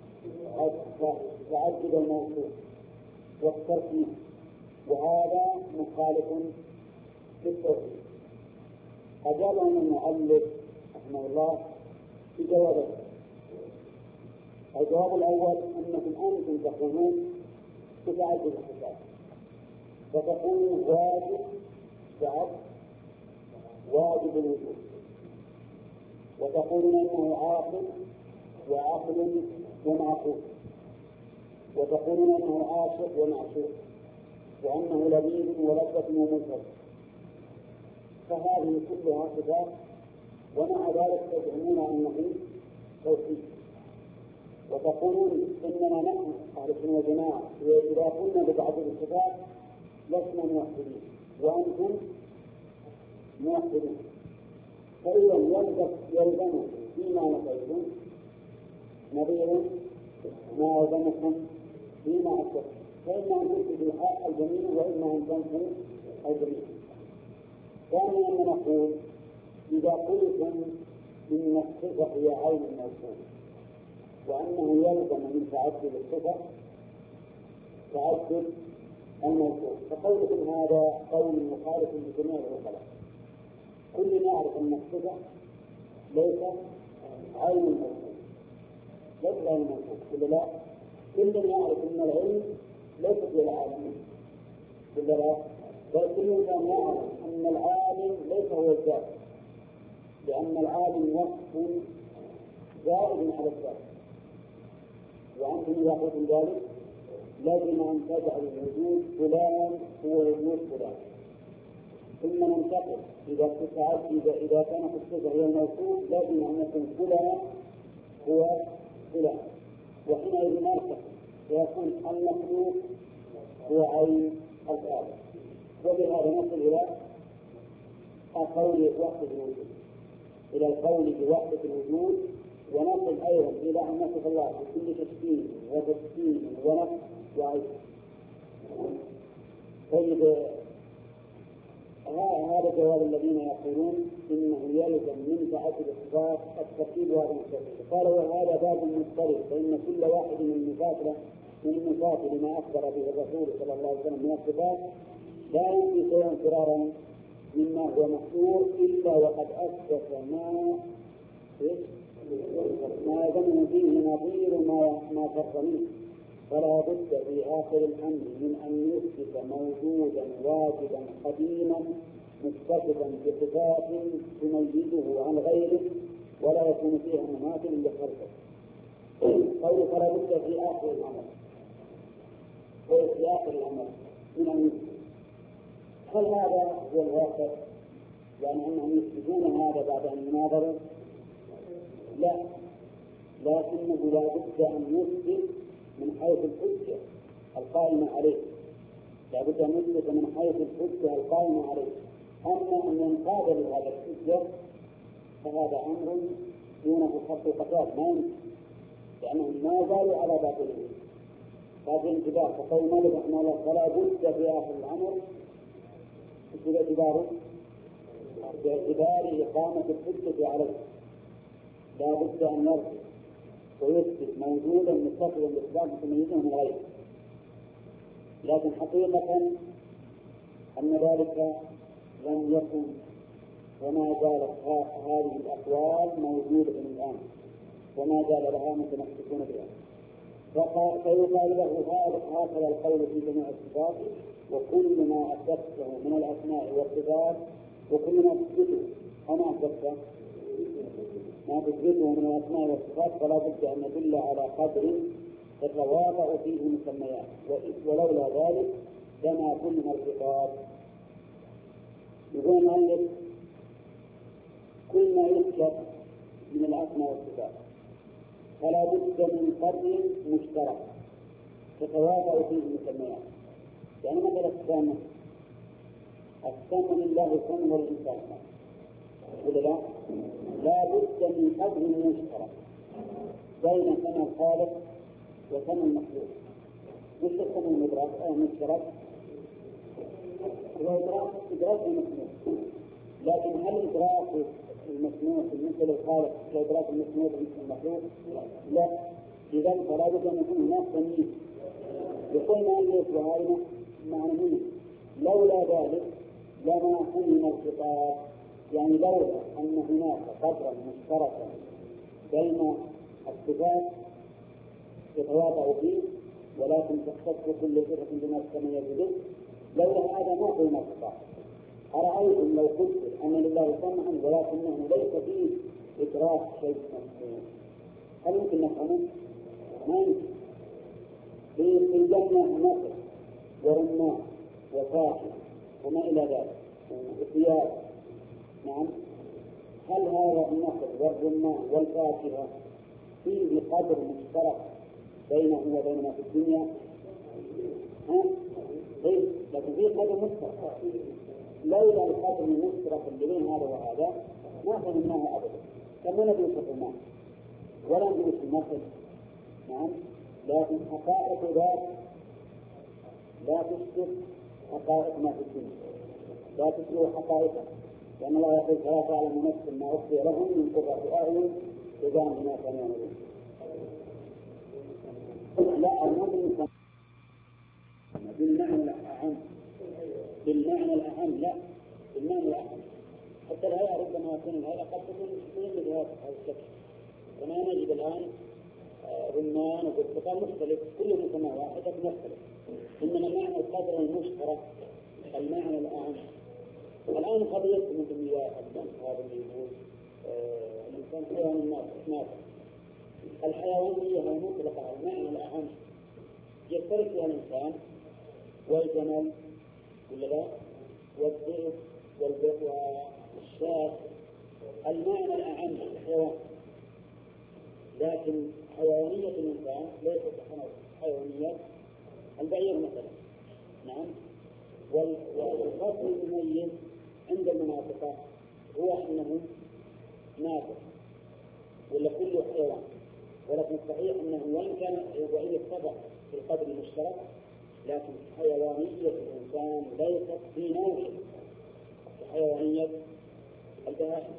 تعدد الموصوف والتركيب وهذا مخالف للتوحيد. أجابهم المؤلف رحمه الله بجوابين. الجواب الأول أنكم أنتم تقولون بتعدد الصفات فتقولون واجب الوجود وتقولون أنه عاقل وعقل ومعقول وتقولون أنه عاشق ومعشوق وأنه لذيذ ولذة ومنكر فهذه كلها صفات ومع ذلك تزعمون أنه توحيد وتقولون إننا نحن أهل السنة والجماعة إذا قلنا بتعدد الصفات لسنا موحدين وأنتم موحدون فإذا يلزم فيما نفيتم نظير ما يلزمكم فيما أثبتم فإما أن تثبت الجميع وإما أن تنفي الجميع. ثانيا نقول إذا قلتم إن الصفة هي عين الموصوف وأنه يلزم من تعدد الصفة تعدد الموصوف، فقولكم هذا قول مخالف لجميع العقلاء. كلنا يعرف أن الصفة ليست عين الموصوف، ليست عين الموصوف، ولا لا؟ كلنا يعرف أن العلم ليست للعالمين، ولا لا؟ بل كل إنسان يعرف أن العالم ليس هو الذات، لأن العالم وصف زائد على الذات. وأنتم إذا قلتم ذلك لازم أن تجعل وجود فلان هو وجود فلان، ثم ننتقل إذا كانت الصفة هي الموصوف لازم أن يكون فلان هو فلان، وحينئذ نرتقي ويكون المخلوق هو عين الخالق. وبهذا نصل إلى قول وحدة الوجود، إلى القول بوحدة الوجود، ونصل أيضا إلى أن نصف الله بكل تشكيل وتسكين ونفس وعيش. طيب هذا جواب الذين يقولون إنه يلزم من تعدد الصفات الترتيب وهذا الترتيب. قال وهذا باب مضطرب، فإن كل واحد من المفاصل لما أخبر به الرسول صلى الله عليه وسلم من الصفات لا يمكن شيئا فرارا مما هو مشهور إلا وقد أثبت ما يظن فيه نظير ما فر منه، فلا بد في آخر الأمر من أن يثبت موجودا واجبا قديما متصفا بصفات تميزه عن غيره ولا يكون فيها مماثل لخلقه. قول فلا بد في آخر الأمر من أن يثبت. هل هذا هو الواقع؟ يعني أنهم يثبتون هذا بعد أن يناظروا؟ لا، لكنه لا بد أن يثبت من حيث الحجة القائمة عليه، لا بد أن يثبت من حيث الحجة القائمة عليه. أما أن ينقاد لهذا الحجة فهذا أمر دون خط القتال ما يمكن، لأنهم ما زالوا على باطلهم. هذا انتباه. فقول مالك رحمه الله فلا بد في آخر الأمر باعتبار إقامة الحجة عليه، لا بد أن يرجع ويثبت موجودا متصلا بإثبات تمييزه من غيره. لكن حقيقة أن ذلك لم يكن وما زالت هذه الأقوال موجودة الآن وما زال لها متمسكون بها. فيقال له هكذا القول في جميع الصفات، وكل ما أثبته من الأسماء والصفات وكل ما تثبته وما أثبته ما تثبته من الأسماء والصفات فلا بد أن يدل على قدر تتواضع فيه المسميات، ولولا ذلك لما كنا الخطاب. يقول المؤلف كل ما يذكر من الأسماء والصفات فلا بد من قدر مشترك تتواضع فيه المسميات. يعني مثلا السمع لله سمع والإنسان، ولا لا؟ لا بد من قدر مشترك بين سمع الخالق وسمع المخلوق. مش السمع المشترك هو إدراك المسموع، لكن هل إدراك المسموع بالنسبة للخالق كإدراك المسموع بالنسبة للمخلوق؟ لا. إذا فلا بد أن يكون هناك تمييز. يقول مؤلف وهذا معنى منه لولا ذلك لما حمل الخطاب، يعني لولا أن هناك قدرا مشتركا بين الصفات يتواضع فيه ولكن تختص كل صفة بما تتميز به، لولا هذا ما قلنا الخطاب. أرأيتم لو قلت أن لله سمعا ولكنه ليس فيه إدراك شيء مسموع، هل يمكن نفهمه؟ ما يمكن. في الجنة نقل ورمان وفاكهة وما إلى ذلك وثياب، نعم، هل هذا النقل والرمان والفاكهة فيه قدر مشترك بينه وبين ما في الدنيا؟ طيب، لكن فيه قدر مشترك. لولا القدر المشترك اللي بين هذا وهذا ما فهمناه أبدا. كما ندرس الرمان ولا ندرس النقل، نعم، لكن حقائق ذات لا تشبه حقائق ما في الدنيا، لا تشبه حقائقها، لأن الله يقول فلا تعلم نفس ما أخفي لهم من قرة أعين جزاء بما كانوا يعملون. لا المؤمن بالمعنى الأعم، بالمعنى الأعم، لا بالمعنى الأعم. حتى الهيئة ربما يكون الهيئة قد تكون مثل هذا الشكل، كما نجد الآن رمان وبرتقال مختلف، كل مسمى واحدة مختلف، إنما معنى القدر المشترك المعنى الأعم. الآن قضية مثل هذا اللي يقول الإنسان حيوان الناس، الحيوانية المطلقة المعنى الأعم يشترك فيها الإنسان والجمل ولا لا، والذئب والشاة، المعنى الأعم الحيوان. لكن حيوانية الإنسان ليست حيوانية البعير مثلا. نعم. والفصل المميز عند المناطق هو أنه ناطق ولا كل حيوان، ولكن الصحيح أنه وإن كان وإن اتفق في القدر المشترك، لكن حيوانية الإنسان ليست في نوعه كحيوانية البهائم.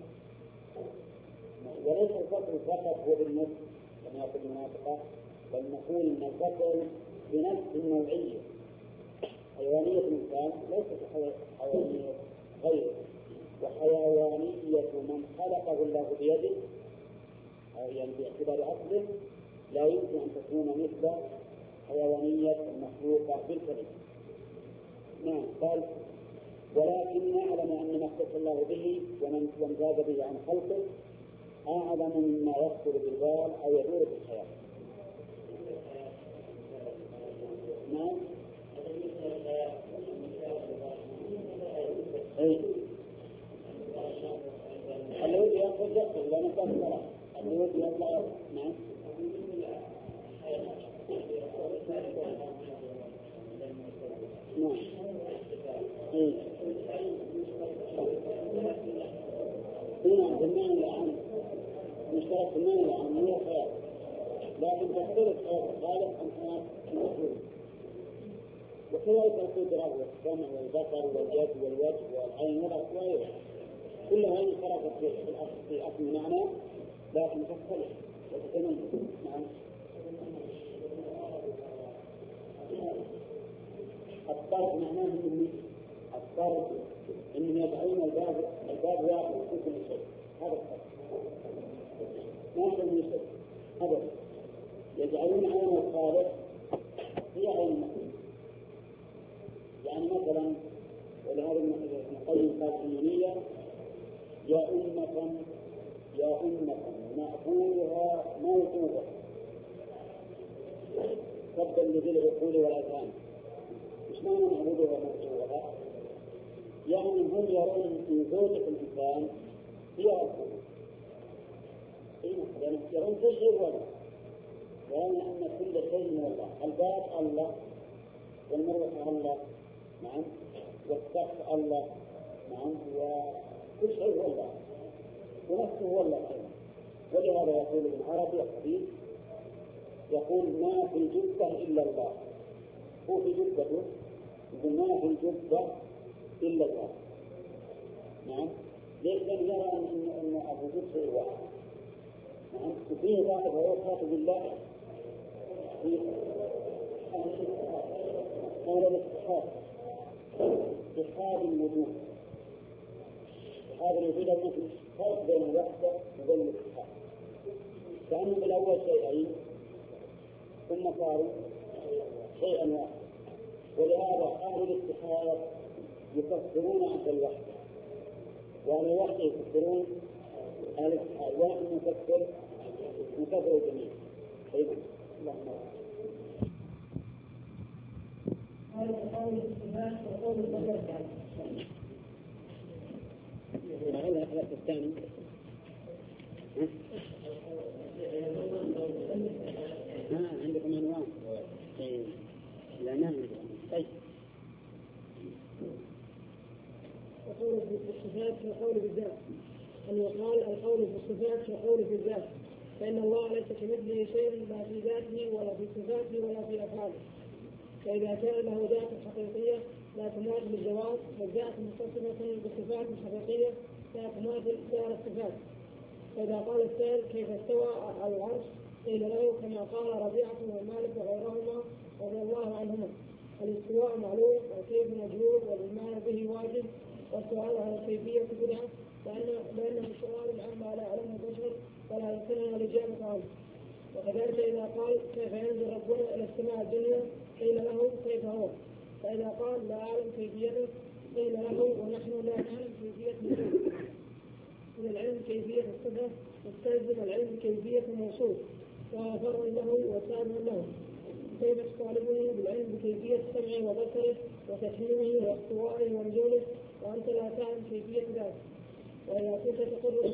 وليس الفصل فقط هو بالنصف كما يقول المناطق، بل نقول أن الفصل بنفس النوعية. حيوانية الإنسان ليست حيوانية غيره، وحيوانية من خلقه الله بيده يعني باعتبار أصله لا يمكن أن تكون مثل حيوانية المخلوقة بالكلمة. نعم. قال ولكن نعلم أن ما اختص الله به ومن زاد به عن خلقه أعظم مما يخطر بالبال أو يدور في الخيال. نعم. اللي ودي يخرج لا نقاط الصلاة، اللي ودي يطلع. نعم. نعم. هنا بالمعنى العام مشترك بالمعنى العام هي خيال، لكن تختلف الخالق عن حال المخلوق. وكذلك القدرة والسمع والبصر واليد والوجه والعين والأصوات كل هذه اشتركت في أصل معنى، لكن تختلف وتتميز. نعم. الطرد معناه الطرد إنهم يدعون الباب واحد في كل شيء، هذا الطرد ما يحصل من شيء أبدا. يجعلون عين الخالق هي عين المخلوق. يعني مثلا ولهذا ابن القيم قال في النونية يا أمة مأكولها موضوعة سبا لذي العقول والأذهان. مش معنى معبودها موضوعها؟ يعني هم يرون في زوجة الإنسان هي ربه، لأن يرون كل شيء هو الله، يرون أن كل شيء هو الله. الباب الله، والمروحة الله، نعم، والسقف الله، نعم، وكل شيء هو الله، ونفسه هو الله أيضا. ولهذا يقول ابن عربي الحديث يقول ما في الجبة إلا الله، هو في جبته يقول ما في الجبة إلا الله. نعم. ليش؟ لأن يرى أن الوجود شيء واحد. نعم. وفيه ذلك هو خاطب بالله في قول الاتحاد، اتحاد الوجود، اتحاد الوجود مثل فرق بين الوحدة وبين الاتحاد، كانوا بالأول شيئين ثم صاروا شيئا واحد. ولهذا أهل الاتحاد يكفرون أهل الوحدة، وأهل الوحدة يكفرون أهل الاتحاد، ونحن نكفر الجميع. أيضا اللهم قول الاتحاد وقول التجرد. الأخلاق الثاني عندكم عنوان؟ لا نعم. طيب. وقول في الصفات كقول في الذات، أن يقال القول في الصفات كقول في الذات، فإن الله ليس كمثله شيء لا في ذاته ولا في صفاته ولا في أفعاله. فإذا كان له ذات حقيقية لا تماثل الجواز والذات متصفة بالصفات الحقيقية لا تماثل سائر الصفات. فإذا قال السائل كيف استوى على العرش قيل له كما قال ربيعة ومالك وغيرهما رضي الله عنهما: الاستواء معلوم والكيف مجهول والإيمان به واجب والسؤال عن الكيفية بدعة لأنه سؤال عما لا يعلمه البشر ولا يمكننا الإجابة عنه. وكذلك إذا قال كيف ينزل ربنا إلى السماء الدنيا قيل له كيف هو. فإذا قال لا أعلم كيفيته قيل له ونحن لا نعلم كيفية نزوله. من العلم كيفية الصفة يستلزم العلم كيفية الموصوف وهو فرع له وسابع له. كيف تطالبني بالعلم بكيفية سمعه وبصره وتكليمه واستوائه ونزوله وأنت لا تعلم كيفية ذلك؟ وإذا كنت تقر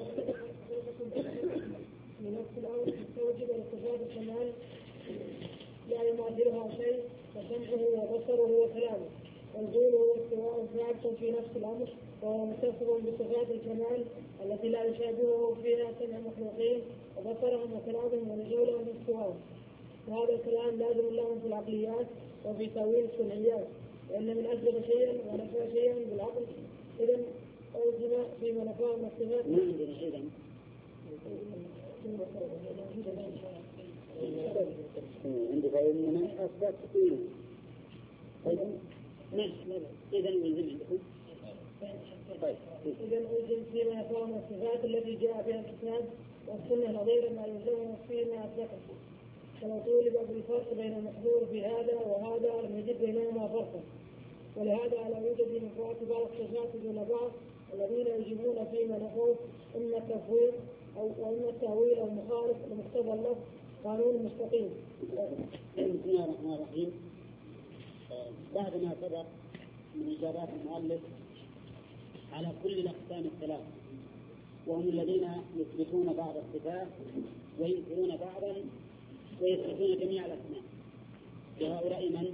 من نفس الأمر تستوجب الاتصال الكمال لا يماثلها شيء فسمعه وبصره وكلامه ونزوله واستواءه ثابت في نفس الأمر وهو متصف بصفات الكمال التي لا يشابهه فيها سمع المخلوقين وبصرهم وكلامهم ونزولهم واستواءهم. وهذا الكلام لازم لهم في العقليات وفي تأويل الصنعيات لأن من أثبت شيئا ونفى شيئا بالعقل إذن ألزم فيما نفاه من الصفات. ما عندنا إذن عندك أننا أثبت كثيرا. إذن يلزم عندكم. إذن ألزم فيما نفاه من الصفات التي جاء بها الكتاب والسنة نظير ما يلزمه فيما أثبته. فلو طولب بالفرق بين المحظور في هذا وهذا لم يجد بينهما فرقا. ولهذا على وجد نفاة بعض الصفات دون بعض الذين يجبون فيما نفوه إما التفويض وإما التأويل أو المخالف المقتضى له قانون مستقيم. بسم الله الرحمن الرحيم. بعد ما سبق من إجابات المؤلف على كل الأقسام الثلاث وهم الذين يثبتون بعض الصفات وينكرون بعضا ويثبتون جميع الأسماء. وهؤلاء من؟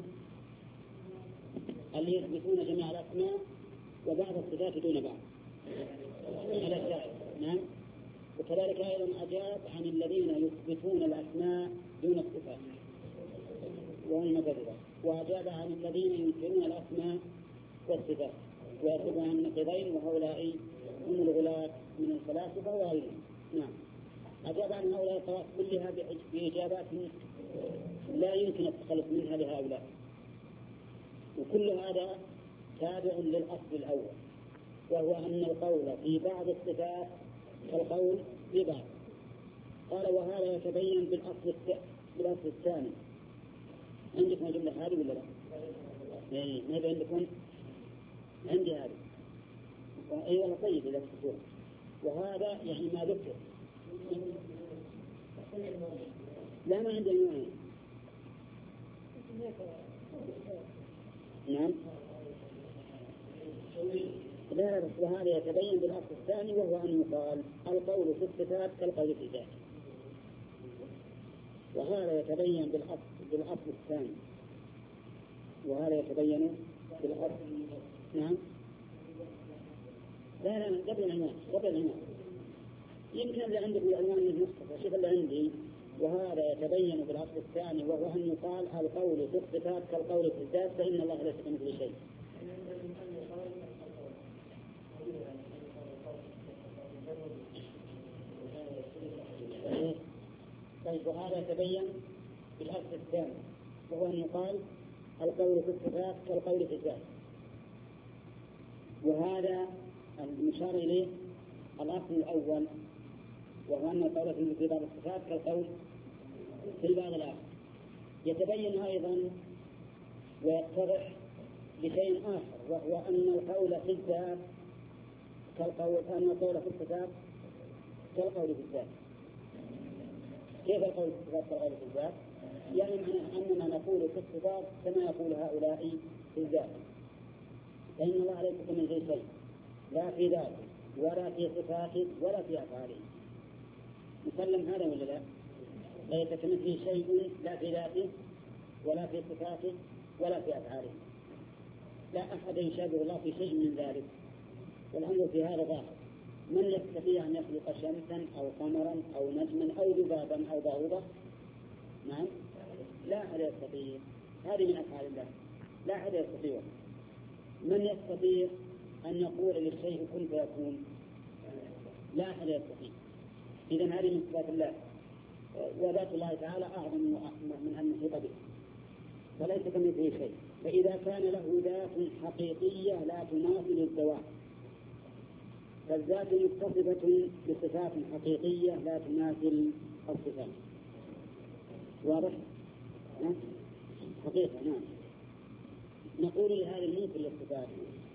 اللي يثبتون جميع الأسماء وبعض الصفات دون بعض على الشاعر. نعم. وكذلك أيضا أجاب عن الذين يثبتون الأسماء دون الصفات وهم المعتزلة. وأجاب عن الذين ينكرون الأسماء والصفات ويأخذون عن النقيضين وهؤلاء هم الغلاة من الفلاسفة وغيرهم. نعم. أجاب عن هؤلاء الطوائف كلها بإجابات لا يمكن التخلص منها لهؤلاء. وكل هذا تابع للأصل الأول وهو أن القول في بعض الصفات كالقول في بعض. قال وهذا يتبين بالأصل الثاني. عندكم جملة هذه ولا لا؟ ماذا عندكم؟ عندي هذه. أيوة طيب إذا تكتبون. وهذا يعني ما ذكر. لا ما عندي أيوة. نعم. لا بس وهذا يتبين بالأصل الثاني وهو أن يقال القول في الصفات كالقول في الذات. وهذا يتبين بالأصل الثاني وهذا يتبين بالأصل. نعم. لا قبل العنوان يمكن اللي عندك العنوان المصطفى شوف اللي عندي. وهذا يتبين بالأصل الثاني وهو أن يقال القول في الصفات كالقول في الذات فإن الله ليس كمثله شيء. طيب وهذا يتبين بالأصل الثاني وهو أن يقال القول في الصفات كالقول في الذات. وهذا المشار إليه الأصل الأول وهو أن القول في بعض الصفات كالقول في بعض الآخر. يتبين أيضا ويتضح بشيء آخر وهو أن القول في الذات أن القول في الصفات كالقول في الذات. كيف القول في الصفات كالقول في الذات؟ يعني أننا نقول في الصفات كما يقول هؤلاء في الذات فإن الله ليس كمثله شيء لا في ذاته ولا في صفاته ولا في أفعاله. نسلم هذا ولا لا؟ ليس كمثله شيء لا في ذاته ولا في صفاته ولا في أفعاله. لا أحد يشابه الله في شيء من ذلك. والأمر في هذا ظاهر. من يستطيع أن يخلق شمسا أو قمرا أو نجما أو ذبابا أو بعوضة؟ نعم لا أحد يستطيع. هذه من أفعال الله لا أحد يستطيع. من يستطيع أن يقول للشيء كن فيكون؟ لا أحد يستطيع. إذن هذه من صفات الله، وذات الله تعالى أعظم من أن نحيط به، فليس كمثله شيء. فإذا كان له ذات حقيقية لا تماثل الذوات، فالذات متصفة بصفات حقيقية لا تماثل الصفات. واضح؟ حقيقة. نعم. نقول لهذا المنكر للصفات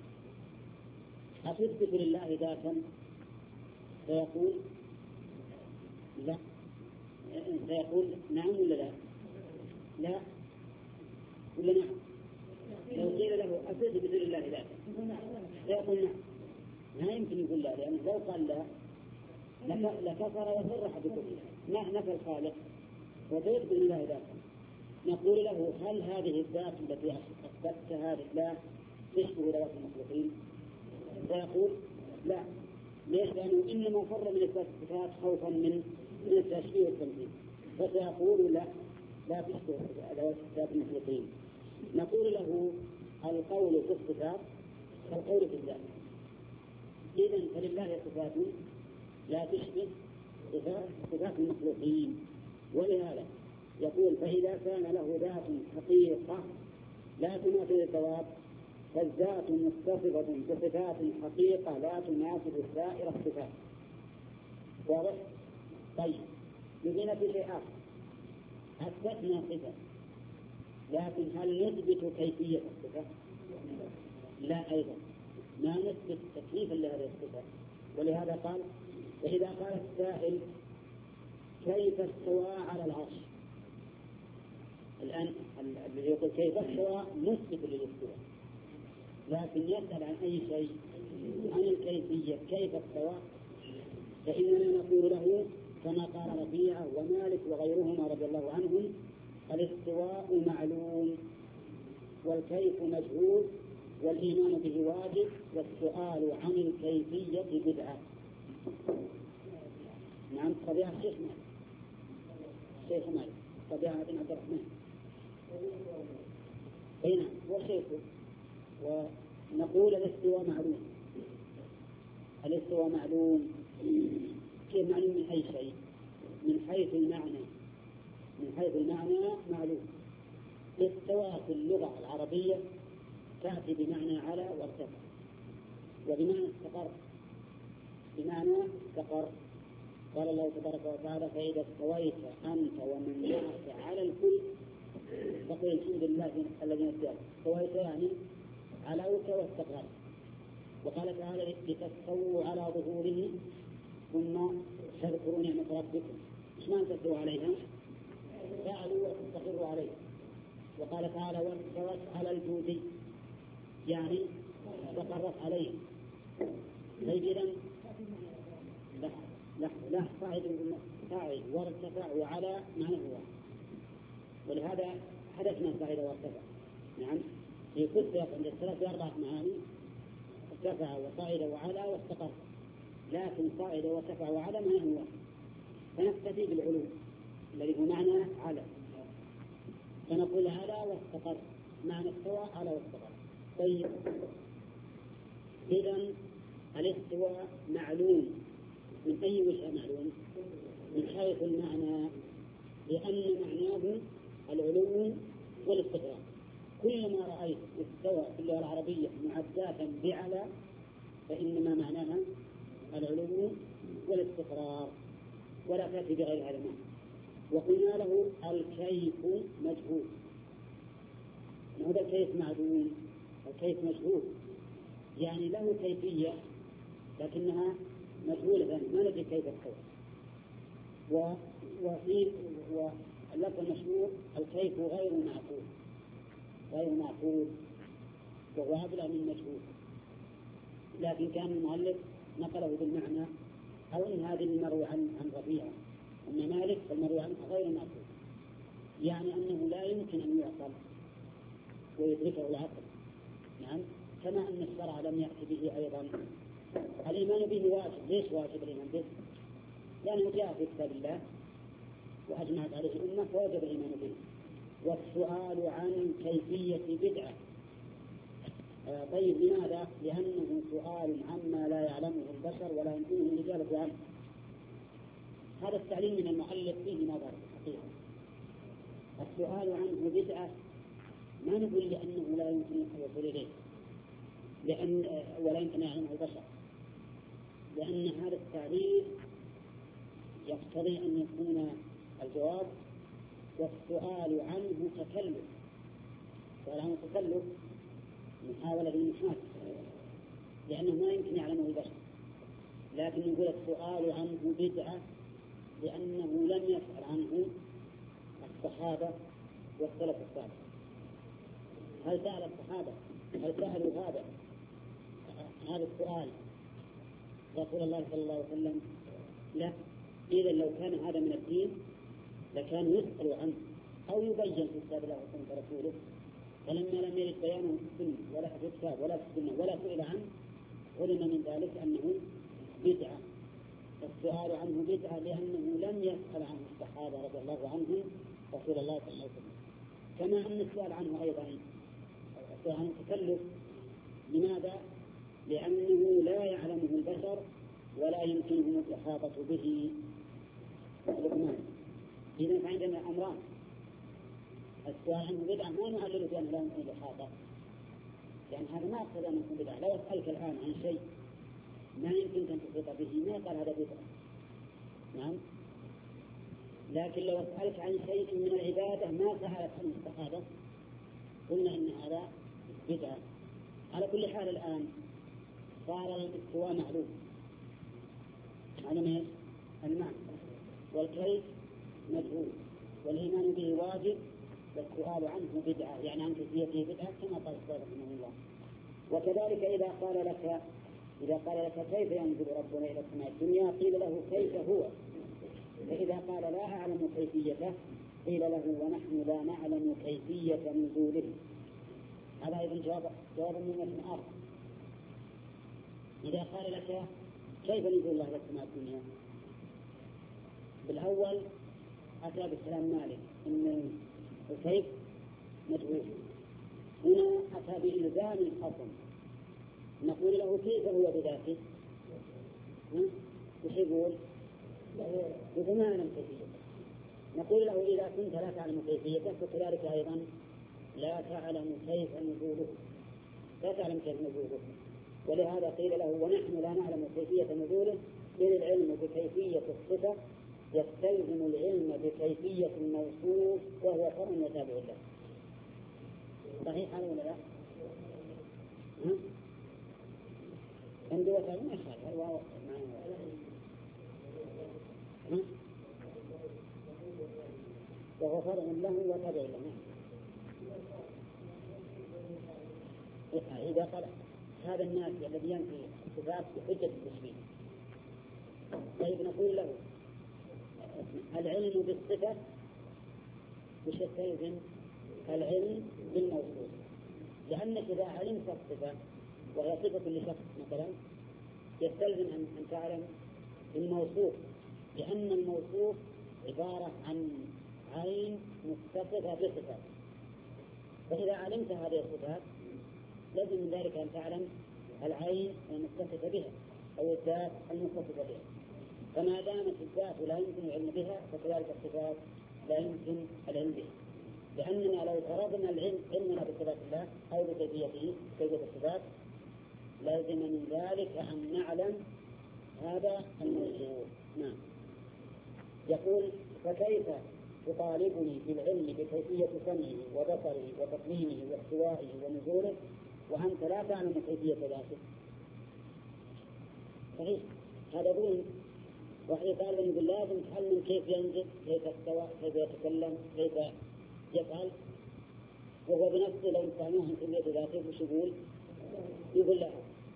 أتثبت لله ذاتا؟ فيقول لا. فيقول نعم ولا لا؟ لا ولا نعم؟ لو قيل له أتثبت لله ذاتا فيقول نعم. لا يمكن يقول لا، لأنه لو قال لا لكفر وصرح بكفره، نفى الخالق وتثبت لله ذاتا. نقول له هل هذه الذات التي أثبتها لله تشبه ذوات المخلوقين؟ فيقول لا. ليش؟ لأنه إنما فر من إثبات الصفات خوفا من التشبيه والتمثيل، فسيقول لا تشبه ذوات المخلوقين. نقول له القول في الصفات كالقول في الذات، إذن فلله صفات لا تشبه صفات المخلوقين. ولهذا يقول فإذا كان له ذات حقيقة لا تماثل الذوات فالذات متصفة بصفات حقيقة لا تماثل سائر الصفات. واضح؟ طيب يبين في شيء آخر، أثبتنا صفة، لكن هل نثبت كيفية الصفة؟ لا أيضا، ما نثبت تكليفا لهذه الصفة. ولهذا قال وإذا قال السائل كيف استوى على العرش، الآن الذي يقول كيف استوى مثبت للاستواء، لكن يسأل عن أي شيء، عن الكيفية كيف استوى، فإننا نقول له كما قال ربيعة ومالك وغيرهما رضي الله عنهم الاستواء معلوم والكيف مجهول والإيمان به واجب والسؤال عن الكيفية بدعة. نعم. ربيعة الشيخ مالك ربيعة بن عبد الرحمن هنا هو شيخه. ونقول الاستواء معلوم. الاستواء معلوم كيف معلوم؟ من أي شيء؟ من حيث المعنى. من حيث المعنى معلوم. الاستواء في اللغة العربية تأتي بمعنى على وارتفع، وبمعنى استقر. بمعنى استقر. قال الله تبارك وتعالى فإذا استويت أنت ومن معك على الفلك فقل الحمد لله الذي نزل. استويت يعني علوت واستقرت. وقال تعالى لتستووا على ظهوره ثم تذكروا نعمة ربكم. ايش معنى تستووا عليها؟ تعلوا وتستقروا عليه. وقال تعالى واستوت على الجودي يعني استقرت عليه. إذن لا صاعد وارتفع وعلى معنى هو، ولهذا حدث من صاعد وارتفع. نعم. في كتب عند الثلاث 4 معاني: ارتفع وصاعد وعلى واستقر. لكن صاعد وارتفع وعلى معنى هو، فنكتفي بالعلو الذي هو معنى على، فنقول على واستقر معنى استوى على واستقر. طيب إذن الاستواء معلوم من أي وجه معلوم؟ من حيث المعنى، لأن معناه العلو والاستقرار. كلما رأيت استوى في اللغة العربية معداة بعلى فإنما معناها العلو والاستقرار، ولا تأتي بغير هذا المعنى. وقلنا له الكيف مجهول. هذا الكيف معلوم، الكيف مجهول يعني له كيفية لكنها مجهولة، ما ندري كيف تكون. واللفظ المشهور الكيف غير معقول، غير معقول، وهو أبلغ من مجهول. لكن كان المؤلف نقله بالمعنى، أو إن هذه المروي عن ربيعة. أما مالك فالمروي عنه غير معقول، يعني أنه لا يمكن أن يعقل ويدركه العقل. نعم. كما أن الشرع لم يأتي به أيضا. الإيمان به واجب. ليش واجب الإيمان به؟ لأنه جاء في كتاب الله وأجمعت عليه الأمة فوجب الإيمان به. والسؤال عن كيفية بدعة. طيب لماذا؟ لأنه سؤال عما لا يعلمه البشر ولا يمكنه الإجابة عنه. هذا التعليم من المؤلف فيه نظر حقيقة. السؤال عنه بدعة ما نقول لأنه لا يمكن الوصول إليه ولا يمكن يعلمه البشر، لأن هذا التعليل يقتضي أن يكون الجواب والسؤال عنه تكلف. السؤال عنه تكلف محاولة للمحال، لأنه ما يمكن يعلمه البشر. لكن نقول السؤال عنه بدعة لأنه لم يسأل عنه الصحابة والسلف الصالح. هل سأل الصحابة؟ هل سألوا هذا السؤال رسول الله صلى الله عليه وسلم؟ لا. إذا لو كان هذا من الدين لكان يسأل عنه أو يبين في كتاب الله وسنة رسوله، فلما لم يرد بيانه في السنة ولا في الكتاب ولا في السنة ولا سئل عنه علم من ذلك أنه بدعة. السؤال عنه بدعة لأنه لم يسأل عنه الصحابة رضي الله عنهم رسول الله صلى الله عليه وسلم. كما أن السؤال عنه أيضا السؤال عنه تكلف. لماذا؟ لأنه لا يعلمه البشر ولا يمكنهم الإحاطة به. إذا فعندنا أمران: السؤال عنه بدعة ما نعلل بأنه لا يمكن الإحاطة، لأن هذا ما أقصد أن يكون بدعة. لو أسألك الآن عن شيء ما يمكن أن تحيط به ما قال هذا بدعة، نعم. لكن لو أسألك عن شيء من العبادة ما سألت عنه الصحابة قلنا إن هذا بدعة. على كل حال الآن صار الاستواء معلوم، معلوم المعنى، والكيف مجهول، والإيمان به واجب، والسؤال عنه بدعة يعني عن كيفيته بدعة كما قال الصادق رحمه الله. وكذلك إذا قال لك كيف ينزل ربنا إلى السماء الدنيا قيل له كيف هو، فإذا قال لا أعلم كيفيته قيل له ونحن لا نعلم كيفية نزوله. هذا أيضا جواب من آخر. إذا قال لك كيف نزول الله إلى السماء الدنيا، بالأول أتى بالكلام مالك إن الكيف مجهول، هنا أتى بإلزام الحصن نقول له كيف هو بذاته؟ وش يقول؟ ما أعلم كيفيته. نقول له إذا كنت لا تعلم كيفيته فكذلك أيضا لا تعلم كيف نزوله، لا تعلم كيف نزوله. ولهذا قيل له ونحن لا نعلم كيفية نزوله، إذ العلم بكيفية الصفة يستلزم العلم بكيفية الموصوف وهو فرع يتابع له. صحيح هذا ولا لا؟ عندي وتابع ما يخالف الواو وهو فرع له وتابع له. إذا قال هذا الناس الذي ينفي الصفات بحجة التشبيه، طيب نقول له العلم بالصفة مش يستلزم العلم بالموصوف، لأنك إذا علمت الصفة وهي صفة لشخص مثلا يستلزم أن تعلم الموصوف، لأن الموصوف عبارة عن عين متصفة بصفات، فإذا علمت هذه الصفات لازم من ذلك أن تعلم العين المتصفة بها أو الذات المتصفة بها. فما دامت الذات لا يمكن العلم بها فكذلك الصفات لا يمكن العلم بها، لأننا لو فرضنا علمنا بصفات الله أو بكيفيته كيفية الصفات لازم من ذلك أن نعلم هذا الموضوع. نعم. يقول فكيف تطالبني بالعلم بكيفية سمعه وبصره وتقليمه واستوائه ونزوله وأنت لا تعلم كيفية ذاته؟ صحيح هذا دون وحي طالب يقول لازم تعلم كيف ينزل، كيف استوى، كيف يتكلم، كيف يفعل، وهو بنفسه لو تعلمه عن كيفية ذاته وش يقول لا.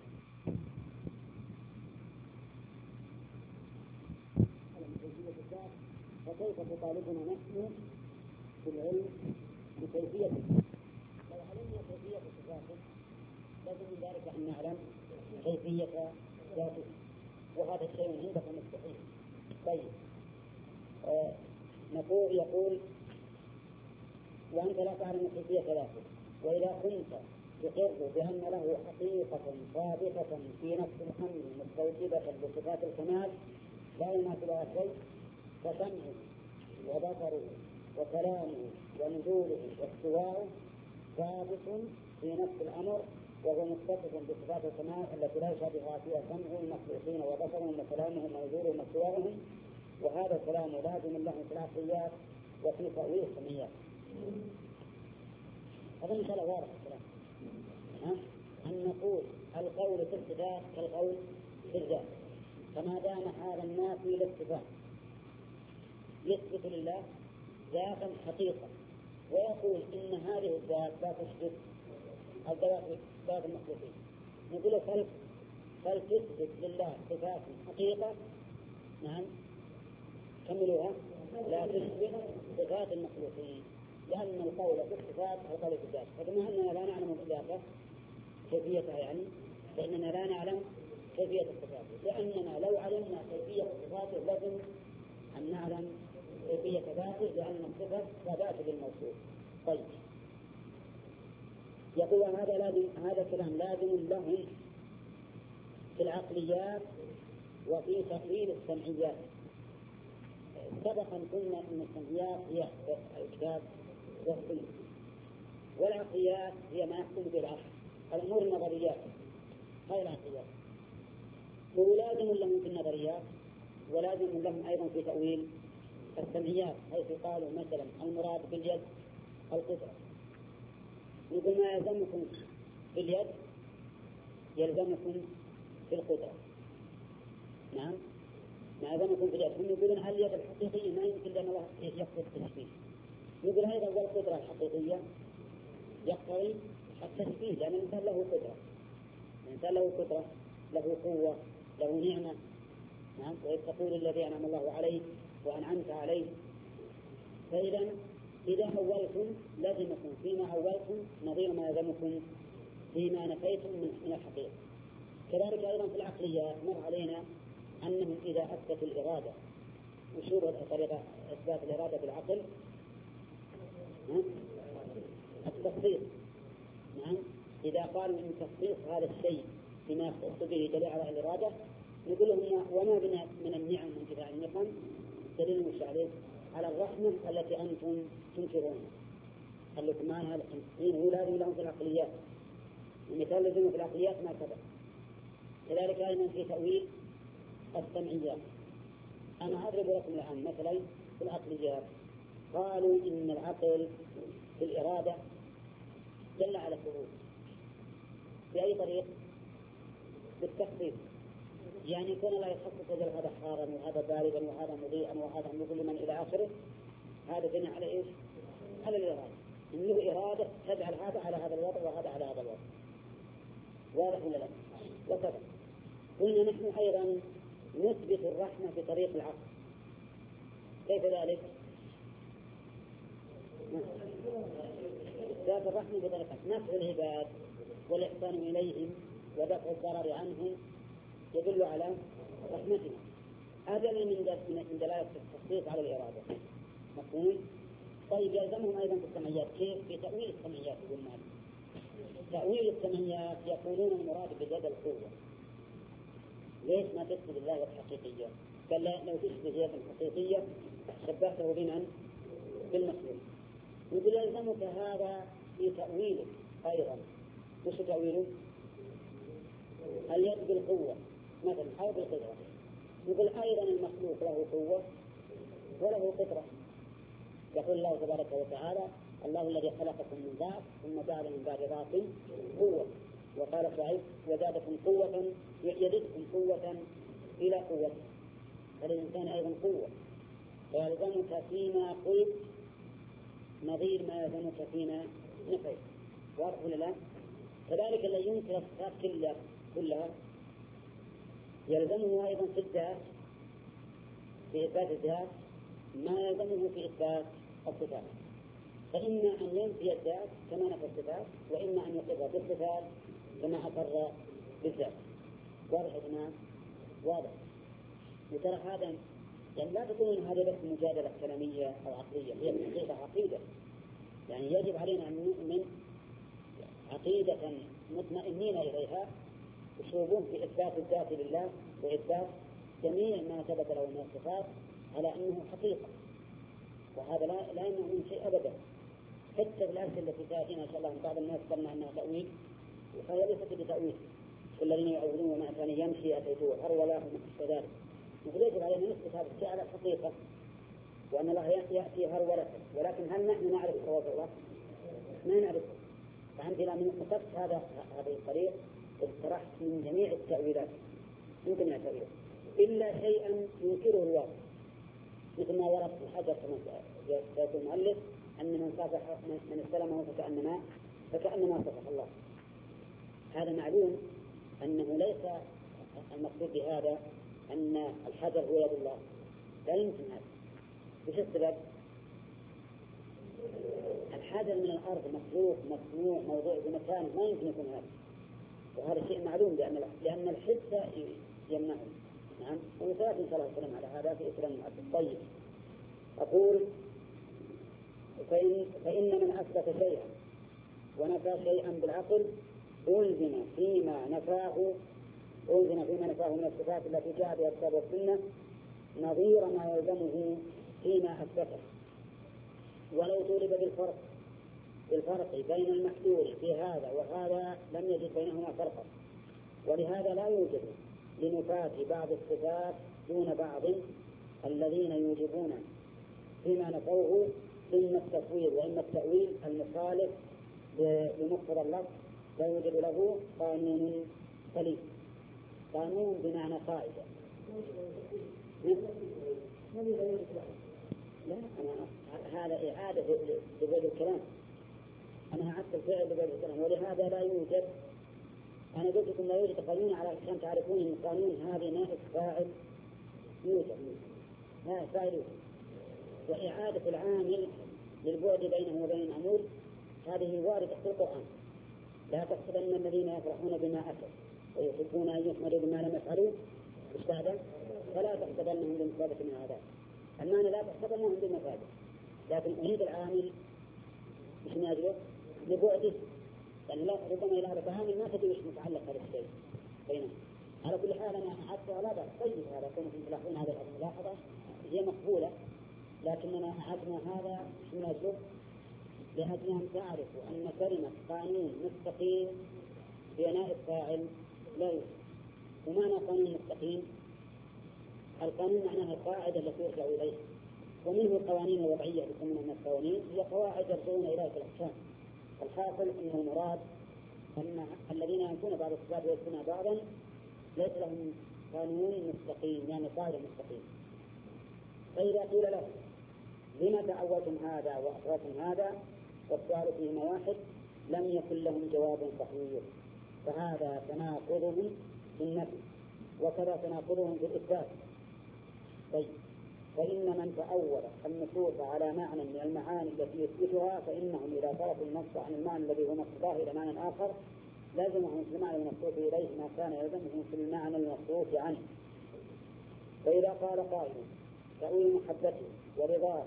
فكيف تطالبنا نحن بالعلم بكيفيته؟ لو علمنا كيفية صفاته لازم من ذلك أن نعلم كيفية ذاته، وهذا الشيء عندكم مستحيل. طيب يقول أنت لا تعلم كيفية ذاته، وإذا كنت تقر بأن له حقيقة ثابتة في نفس الأمر مستوجبة بصفات الكمال لا يماثلها شيء، فسمعه وبصره وكلامه ونزوله واستواءه ثابت في نفس الأمر، وهو متصف بصفات الكمال التي لا يشابهها فيها سمع المخلوقين وبصرهم وكلامهم ونزولهم واستواءهم، وهذا الكلام لازم لهم في العقليات وفي تأويل السمعيات. هذا إن شاء الله واضح الكلام. أن نقول القول في الصفات كالقول في الذات، فما دام هذا النافي للصفات يثبت لله ذاتا حقيقة ويقول إن هذه الذات لا تشبه ذات المخلوقين، نقول فلتثبت لله صفات حقيقة، نعم كملوها، لا تشبه صفات المخلوقين، لأن القول في الصفات هو قول في الذات. فكما أننا لا نعلم الذات كيفيتها يعني، فإننا لا نعلم كيفية الصفات، لأننا لو علمنا كيفية صفاته لازم أن نعلم كيفية ذاته، لأن الصفة ذات للموصوف. طيب، يقول هذا كلام لازم لهم في العقليات وفي تقليل السمعيات. سبقا قلنا أن السمعيات هي الكتاب والسنة، والعقليات هي ما يحكم به العقل، الأمور النظريات هاي العقليات، ولازم لهم في النظريات ولازم لهم أيضا في تأويل السمعيات، حيث قالوا مثلا المراد باليد القدرة، نقول ما يلزمكم في اليد يلزمكم في القدرة. نعم، ما يلزمكم في اليد. هم يقولون هل اليد الحقيقية ما يمكن لأن الله يقصد التشبيه، نقول أيضا والقدرة الحقيقية يقتضي التشبيه، لأن الإنسان له قدرة، الإنسان له قدرة، له قوة، له نعمة. نعم، وإذ تقول الذي أنعم الله عليه وأنعمت عليه. فإذا إذا أولتم لازمكم فيما أولتم نظير ما يلزمكم فيما نفيتم من الحقيقة. كذلك أيضا في العقليات مر علينا أنهم إذا أثبتوا الإرادة، وشو طريقة إثبات الإرادة بالعقل؟ التخصيص. نعم، إذا قالوا إن تخصيص هذا الشيء بما يختص به دليل على الإرادة، نقول لهم وما بنا من النعم من انتفاع النقم دليل مش عليه على الرحمة التي أنتم تنكرونها. قال لكم ما هذا هو لازم لهم في العقليات، المثال لازم في العقليات ما كذا. كذلك أيضا في تأويل السمعيات. أنا أضرب لكم الآن مثلا في العقليات، قالوا إن العقل في الإرادة دل على الثبوت بأي طريق؟ بالتخصيص، يعني يكون الله يخصص وجل هذا حارا وهذا باردا وهذا مضيئا وهذا مظلما إلى آخره، هذا بناء على إيش؟ على الإرادة، إن له إرادة تجعل هذا على هذا الوضع وهذا على هذا الوضع. واضح ولا لا؟ وكذا قلنا نحن أيضا نثبت الرحمة بطريق العقل. كيف ذلك؟ إثبات الرحمة بطريقة نفع العباد والإحسان إليهم ودفع الضرر عنهم يدل على رحمتنا. هذا من دلالة التخصيص على الإرادة. مفهوم؟ طيب يلزمهم أيضا في السمعيات. كيف؟ في تأويل السمعيات. يقولون تأويل السمعيات يقولون المراد باليد القوة. ليش ما تثبت الله الحقيقية؟ قال لو تثبت اليد الحقيقية شبهته بمن؟ بالمخلوق. يقول يلزمك هذا في تأويله أيضا. وش تأويله؟ اليد بالقوة مثلا أو بالقدرة. يقول أيضا المخلوق له قوة وله قدرة. يقول الله تبارك وتعالى الله الذي خلقكم من ضعف ثم جعل من بعد ضعف قوة، وقال شعيب وزادكم قوة يزدكم قوة إلى قوة. فالإنسان أيضا قوة، فيلزمك فيما قلت نظير ما يلزمك فيما نفيت. واضح ولا لا؟ كذلك الذي ينكر الصفات كلها يلزمه أيضا في الذات في إثبات الذات ما يلزمه في إثبات الصفات، فإما أن ينفي الذات كما نفى الصفات، وإما أن يقر بالصفات كما أقر بالذات. واضح يا جماعة؟ واضح. وترى هذا يعني لا تكون هذه بس مجادلة كلامية أو عقلية، هي الحقيقة عقيدة، يعني يجب علينا أن نؤمن عقيدة مطمئنين إليها أسلوبهم في إثبات الذات لله وإثبات جميع ما ثبت له من الصفات على أنه حقيقة، وهذا لا يمنع من شيء أبدا. حتى بالأمثلة التي تأتينا إن شاء الله بعض الناس ظن أنها تأويل، فهي ليست بتأويل. الذين يعبدون وما كان يمشي أتيته هرولا كذلك. يجب علينا نثبت هذا الشيء على الحقيقة، وأن الله يأتي هرولة، ولكن هل نحن نعرف صواب الله؟ ما نعرف. فأنت لما نقصت هذا الطريق اقترحت من جميع التأويلات يمكن أن تأويله إلا شيئا ينكره الواقع، مثل ما ورد في الحجر كما سيقول المؤلف أن من استلمه فكأنما صفح الله. هذا معلوم أنه ليس المقصود بهذا أن الحجر هو يد الله، لا يمكن هذا. وش السبب؟ الحجر من الأرض مخلوق مصنوع موضوع بمكانه، ما يمكن يكون هذا، وهذا شيء معلوم لأن الحس يمنعه. نعم، وسيأتي إن شاء الله الكلام على هذا في إسلام المؤسس. طيب، أقول فإن من أثبت شيئا ونفى شيئا بالعقل ألزم فيما نفاه من الصفات التي جاء بها الكتاب والسنة نظير ما يلزمه فيما أثبته، ولو طولب بالفرق بين المحدود في هذا وهذا لم يجد بينهما فرقا. ولهذا لا يوجد لنفاة بعض الصفات دون بعض الذين يوجبون فيما نفوه إما التفويض وإما التأويل المخالف لمقتضى اللفظ، لا يوجد له قانون سليم. قانون بمعنى قاعدة. لا، هذا إعادة لبعض الكلام، أنا أعدت الفعل لبعض الكلام، ولهذا لا يوجد. أنا قلت لكم لا يوجد قانون على عشان تعرفون أن القانون هذه نائب فاعل يوجد، نائب فاعل يوجد. وإعادة العامل للبعد بينه وبين المأمور هذه واردة في القرآن. لا تحسبن الذين يفرحون بما أتوا ويحبون أن يحمدوا بما لم يفعلوا استهدى فلا تحسبنهم بمثابة من العذاب. المعنى لا تحسبنهم بمثابة، لكن أريد العامل مش من أجله لبعده، يعني لا ربما إلى هذا عامل ما تدري وش متعلق هذا الشيء بينهم. على كل حال أنا أعدت ولا بأس. طيب، هذا كونوا تلاحظون هذه الملاحظة هي مقبولة، لكننا أعدنا هذا من أجله لأجل أن تعرفوا أن كلمة قانون مستقيم هي نائب فاعل لا يوجد. ومعنى قانون مستقيم القانون معناها القاعدة التي يرجع إليها، ومنه القوانين الوضعية يسمونها من القوانين، هي قواعد يرجعون إليها في الأحكام. الحاصل أن المراد أن الذين ينفون بعض الصفات ويثبتون بعضا ليس لهم قانون مستقيم، يعني قاعدة مستقيم. فإذا قيل له لما تأولتم هذا وأخرتم هذا والسؤال فيهما واحد لم يكن لهم جواب صحيح، فهذا تناقضهم في النفي وكذا تناقضهم في الإثبات. طيب، فإن من تأول النصوص على معنى من المعاني التي يثبتها فإنهم إذا صرفوا النص عن المعنى الذي هو مقتضاه إلى معنى آخر لازمهم في المعنى المنصوص إليه ما كان يلزمهم في المعنى المنصوص عنه. فإذا قال قائل تأويل محبته ورضاه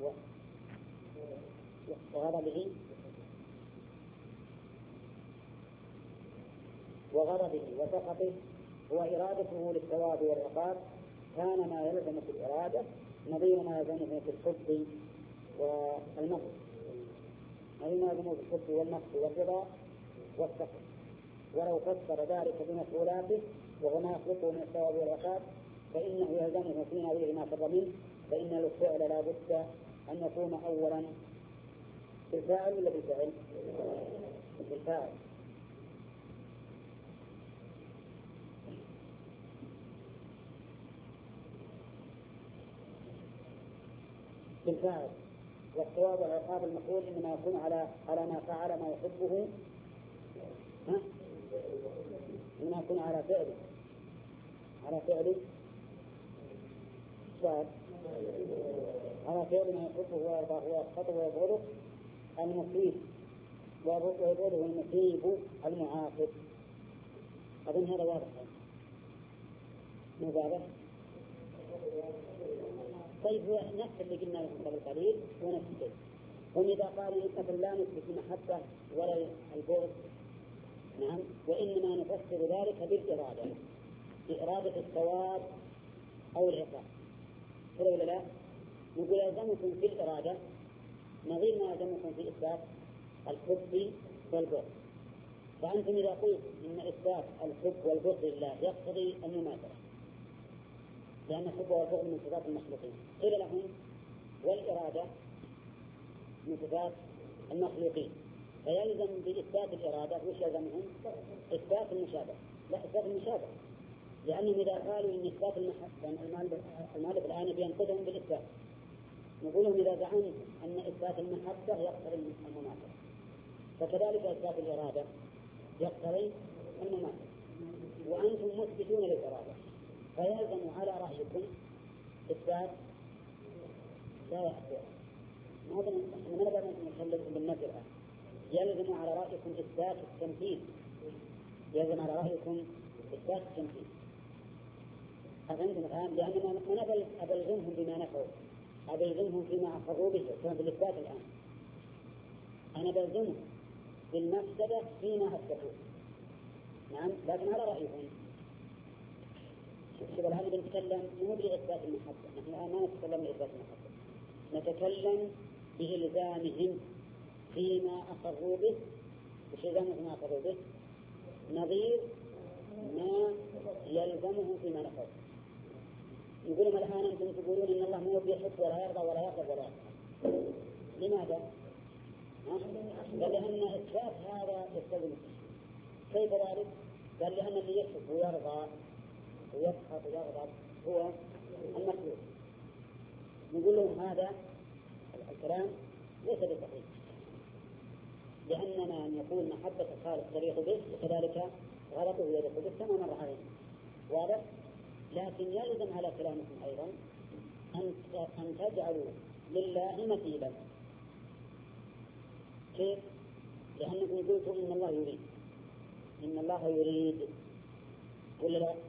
وغضبه وسخطه هو إرادته للثواب والعقاب، كان ما يلزم في الإرادة نظير ما يلزمه في الحب والمقت، نظير ما يلزمه في الحب والمقت والرضا والسخط. ولو فسر ذلك بمفعولاته وهو ما يخلقه من الثواب والعقاب فإنه يلزمه في نظير ما فر منه، فإن الفعل لا بد أن يكون أولا بالفاعل ولا بالفعل؟ بالفاعل. بالفاعل، والثواب والعقاب المفعول إنما يكون على ما فعل ما يحبه، إنما يكون على فعله على فعل ما يحبه ويرضاه ويسخطه ويبغضه المصيب ويبغضه المصيب المعاقب. أظن هذا واضح مو واضح؟ طيب، هو نفس اللي قلنا لكم قبل قليل ونفس الشيء. هم إذا قالوا مثلا لا نثبت المحبة ولا البغض، نعم، وإنما نفسر ذلك بالإرادة، بإرادة الثواب أو العقاب، كذا ولا لا؟ نقول يلزمكم في الإرادة نظير ما يلزمكم في إثبات الحب والبغض. فأنتم إذا قلت إن إثبات الحب والبغض لله يقتضي المماثلة، لأن الحب والبغض من صفات المخلوقين، قيل لهم والإرادة من صفات المخلوقين، فيلزم بإثبات الإرادة وش يلزمهم؟ إثبات المشابه، لا إثبات المشابه، لأنهم إذا قالوا إن إثبات المؤلف الآن بينقذهم بالإثبات، نقولهم إذا زعمتم أن إثبات المحبة يقتضي المماثلة، فكذلك إثبات الإرادة يقتضي المماثلة، وأنتم مثبتون للإرادة، فيلزم على رأيكم إثبات لا يحصل. ما نبغى نتكلم بالنفي الآن. يلزم على رأيكم إثبات التمثيل، يلزم على رأيكم إثبات التمثيل. أفهمتم الآن؟ لأننا ما أبلغمهم بما نفعوا، أبلغمهم فيما أقروا به، كما بالإثبات الآن. أنا بلزمهم بالمفسدة فيما أثبتوه، نعم، لكن على رأيهم. شوف الآن بنتكلم مو بإثبات المحبة، نحن الآن ما نتكلم بإثبات المحبة، نتكلم بإلزامهم فيما أقروا به. وش إلزامهم فيما أقروا به؟ نظير ما يلزمهم فيما نفعوا. يقولون الآن أنتم تقولون إن الله مو بيحب ولا يرضى ولا يغضب ولا يغضب. لماذا؟ قال لأن إثبات هذا يستلزم التشريع. كيف ذلك؟ قال لأن اللي يحب ويرضى ويسخط ويغضب هو المخلوق. نقول لهم هذا الكلام ليس بصحيح، لأننا أن يقول محبة الخالق تليق به وكذلك غضبه يليق به كما مر علينا، واضح؟ لكن يلزم على كلامكم أيضا أن تجعلوا لله مثيلا. كيف؟ لأنكم قلتم إن الله يريد، إن الله يريد، ولا لا؟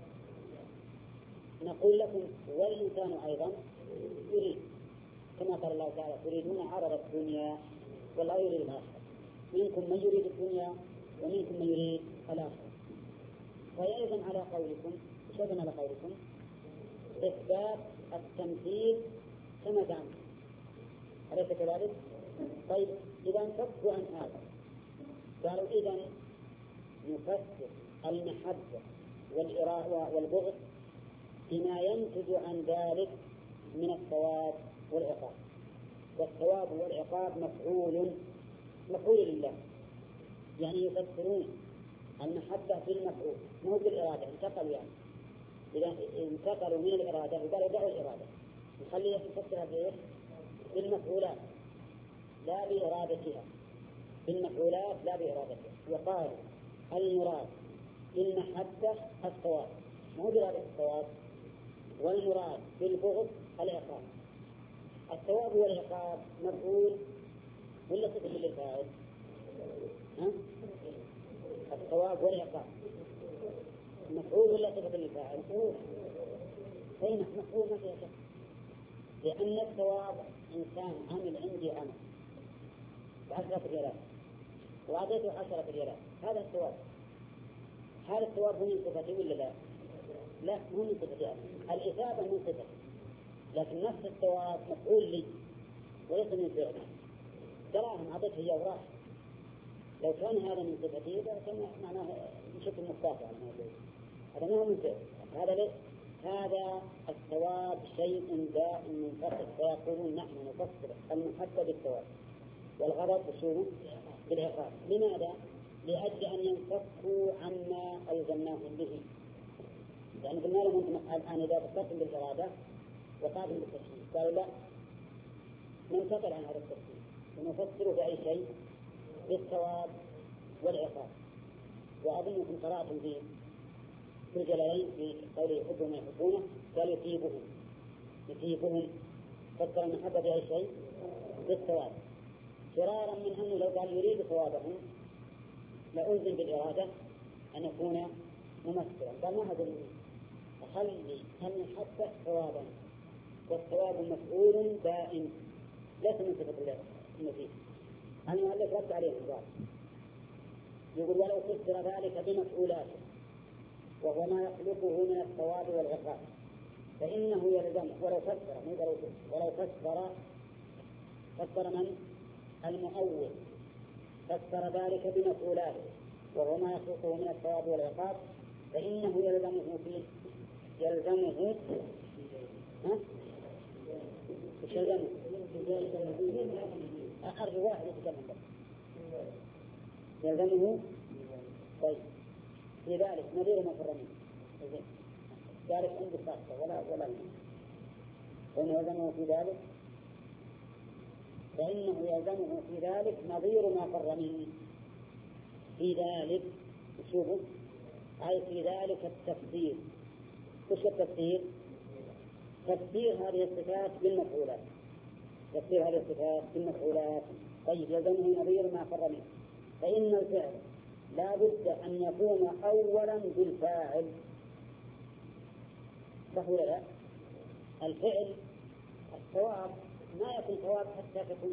نقول لكم والإنسان أيضا يريد، كما قال الله تعالى تريدون عرض الدنيا والله يريد الآخرة، منكم من يريد الدنيا ومنكم من يريد الآخرة. فيلزم على قولكم، يلزم على قولكم إثبات التمثيل كما زعمتم، أليس كذلك؟ طيب إذا انفكوا عن هذا، قالوا إذا نفسر المحبة والبغض بما ينتج عن ذلك من الثواب والعقاب، والثواب والعقاب مفعول لله، يعني يفسرون المحبة بالمفعول مو بالإرادة، انتقلوا يعني إذا انتقلوا من الإرادة وقالوا دعوا الإرادة، نخليه يفسرها بإيش؟ بالمفعولات لا بإرادتها، بالمفعولات لا بإرادتها. وقالوا المراد بالمحبة الثواب مو بإرادة الثواب، والمراد بالبغض العقاب. الثواب والعقاب مفعول ولا صفة للفاعل؟ الثواب والعقاب مفعول ولا صفة للفاعل؟ أين مفعول؟ ما فيها شك، لأن الثواب إنسان عمل عندي أنا ب10 ريالات وأعطيته 10 ريالات، هذا الثواب. هذا الثواب هو من صفتي ولا لا؟ لا، مو من صفتي، الإثابة من صفتي، لكن نفس الثواب مفعول لي وليس من فعلي. دراهم أعطيته هي وراح، لو كان هذا من صفتي كان معناه بشكل مختلف عن هذا ما هو من فعل. هذا ليس، هذا الثواب شيء دائم منفصل، فيقولون نحن نفسر المحبة بالثواب والغضب بالعقاب. لماذا؟ لأجل أن ينفكوا عما ألزمناهم به. يعني قلنا لهم أنتم الآن إذا فكرتم بالإرادة وقعتم بالتشريع، قالوا لا، ننتقل عن هذا التشريع ونفسره بأي شيء؟ بالثواب والعقاب. وأظنكم قرأتم في الجلالين في قوله يحبهم ويحبونه، قال يثيبهم، فسر المحبة بأي شيء؟ بالثواب، فرارا من أنه لو قال يريد ثوابهم لألزم بالإرادة أن يكون ممثلا. قال ما هذا أخلي المحبة ثوابا، والثواب مفعول دائم ليس من صفة الله المفيد. المؤلف رد عليه الظاهر يقول ولو فسر ذلك بمفعولاته وهو ما يخلقه من الثواب والعقاب فإنه يلزمه ولو فسر من؟ المؤول فسر ذلك بمفعولاته وهو ما يخلقه من الثواب والعقاب فإنه يلزمه إيش يلزمه؟ أرجو واحد يتكلم يلزمه. طيب في ذلك نذير ما فر منه ذلك عند الصحة ولا فإنه يلزمه في ذلك نظير ما فر منه. في ذلك شوفوا أي في ذلك التفسير. وش التفسير؟ تفسير هذه الصفات بالمفعولات. طيب يلزمه نظير ما فر منه فإن الفعل لا بد أن يكون أولا بالفاعل. صح ولا لا؟ الفعل الثواب ما يكون ثواب حتى تكون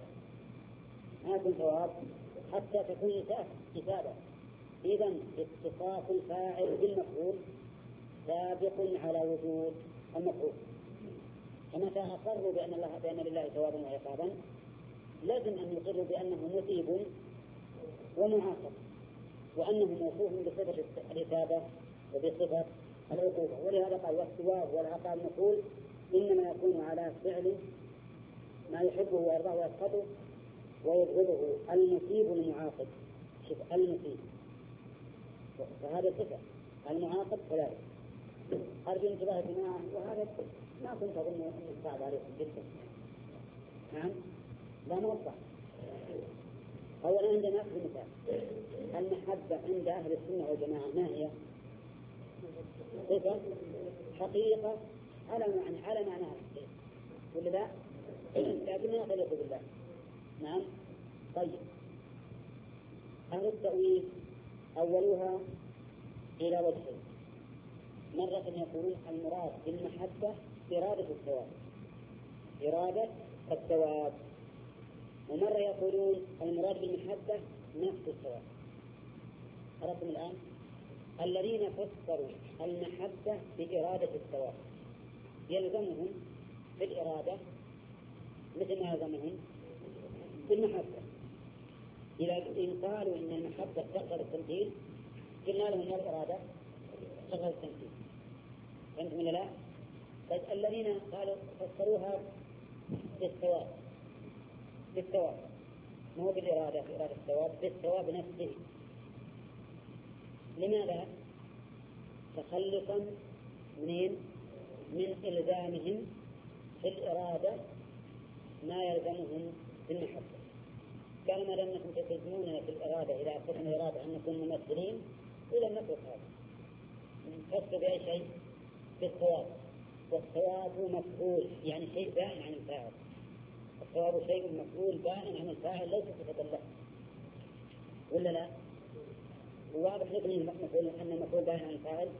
إثابة. إذن اتصاف الفاعل بالمفعول سابق على وجود المفعول. فمتى أقروا بأن لله ثوابا وعقابا لازم أن يقروا بأنه مثيب ومعاقب وأنه موصوف بصفة الإثابة وبصفة العقوبة. ولهذا قال والثواب والعقاب نقول إنما يكون على فعل ما يحبه ويرضاه ويسخطه ويبغضه المثيب المعاقب. شوف المثيب فهذا صفة المعاقب كذلك. أرجو انتباه جماعة وهذا ما كنت أظن أن يصعب عليكم جدا. نعم لا موضح. أولا عندنا في مثال المحبة عند أهل السنة والجماعة ما هي؟ صفة حقيقة على معناها ولا لا؟ لكنها خلق بالله. نعم. طيب أهل التأويل أولها إلى وجهين. مرة يقولون المراد بالمحبة إرادة الثواب ومرة يقولون المراد بالمحبة نفس الثواب. عرفتم الآن؟ الذين فسروا المحبة بإرادة الثواب يلزمهم بالإرادة مثل ما يلزمهم بالمحبة. إذا قالوا إن المحبة تقتضي التمثيل قلنا لهم الإرادة تقتضي التمثيل. فهمتم ولا لا؟ طيب الذين قالوا فسروها بالثواب ما هو بالإرادة الثواب بالثواب نفسه. لماذا؟ تخلصا من إلزامهم في الإرادة ما يلزمهم بالمحبة. قالوا ما دام أنكم تلزموننا في الإرادة إذا أخذنا الإرادة أن نكون ممثلين إذا نترك هذا نفسر بأي شيء بالثواب. والثواب مفعول يعني شيء بائن عن الفاعل. الثواب شيء مفعول بائن عن الفاعل ليس صفة له ولا لا؟ واضح لكم أن المفعول بائن عن الفاعل.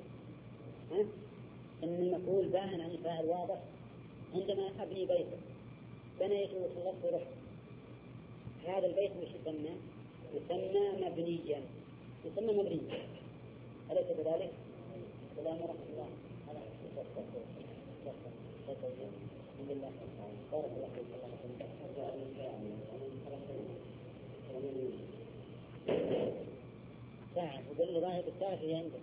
أن المفعول بائن عن الفاعل واضح. عندما أبني بيتا بنيته وخلصت رحت هذا البيت مش يسمى مبنيا أليس كذلك؟ السلام ورحمة الله على الحمد لله بارك الله فيكم. ساعة وقل ظاهر الساعة في عندك.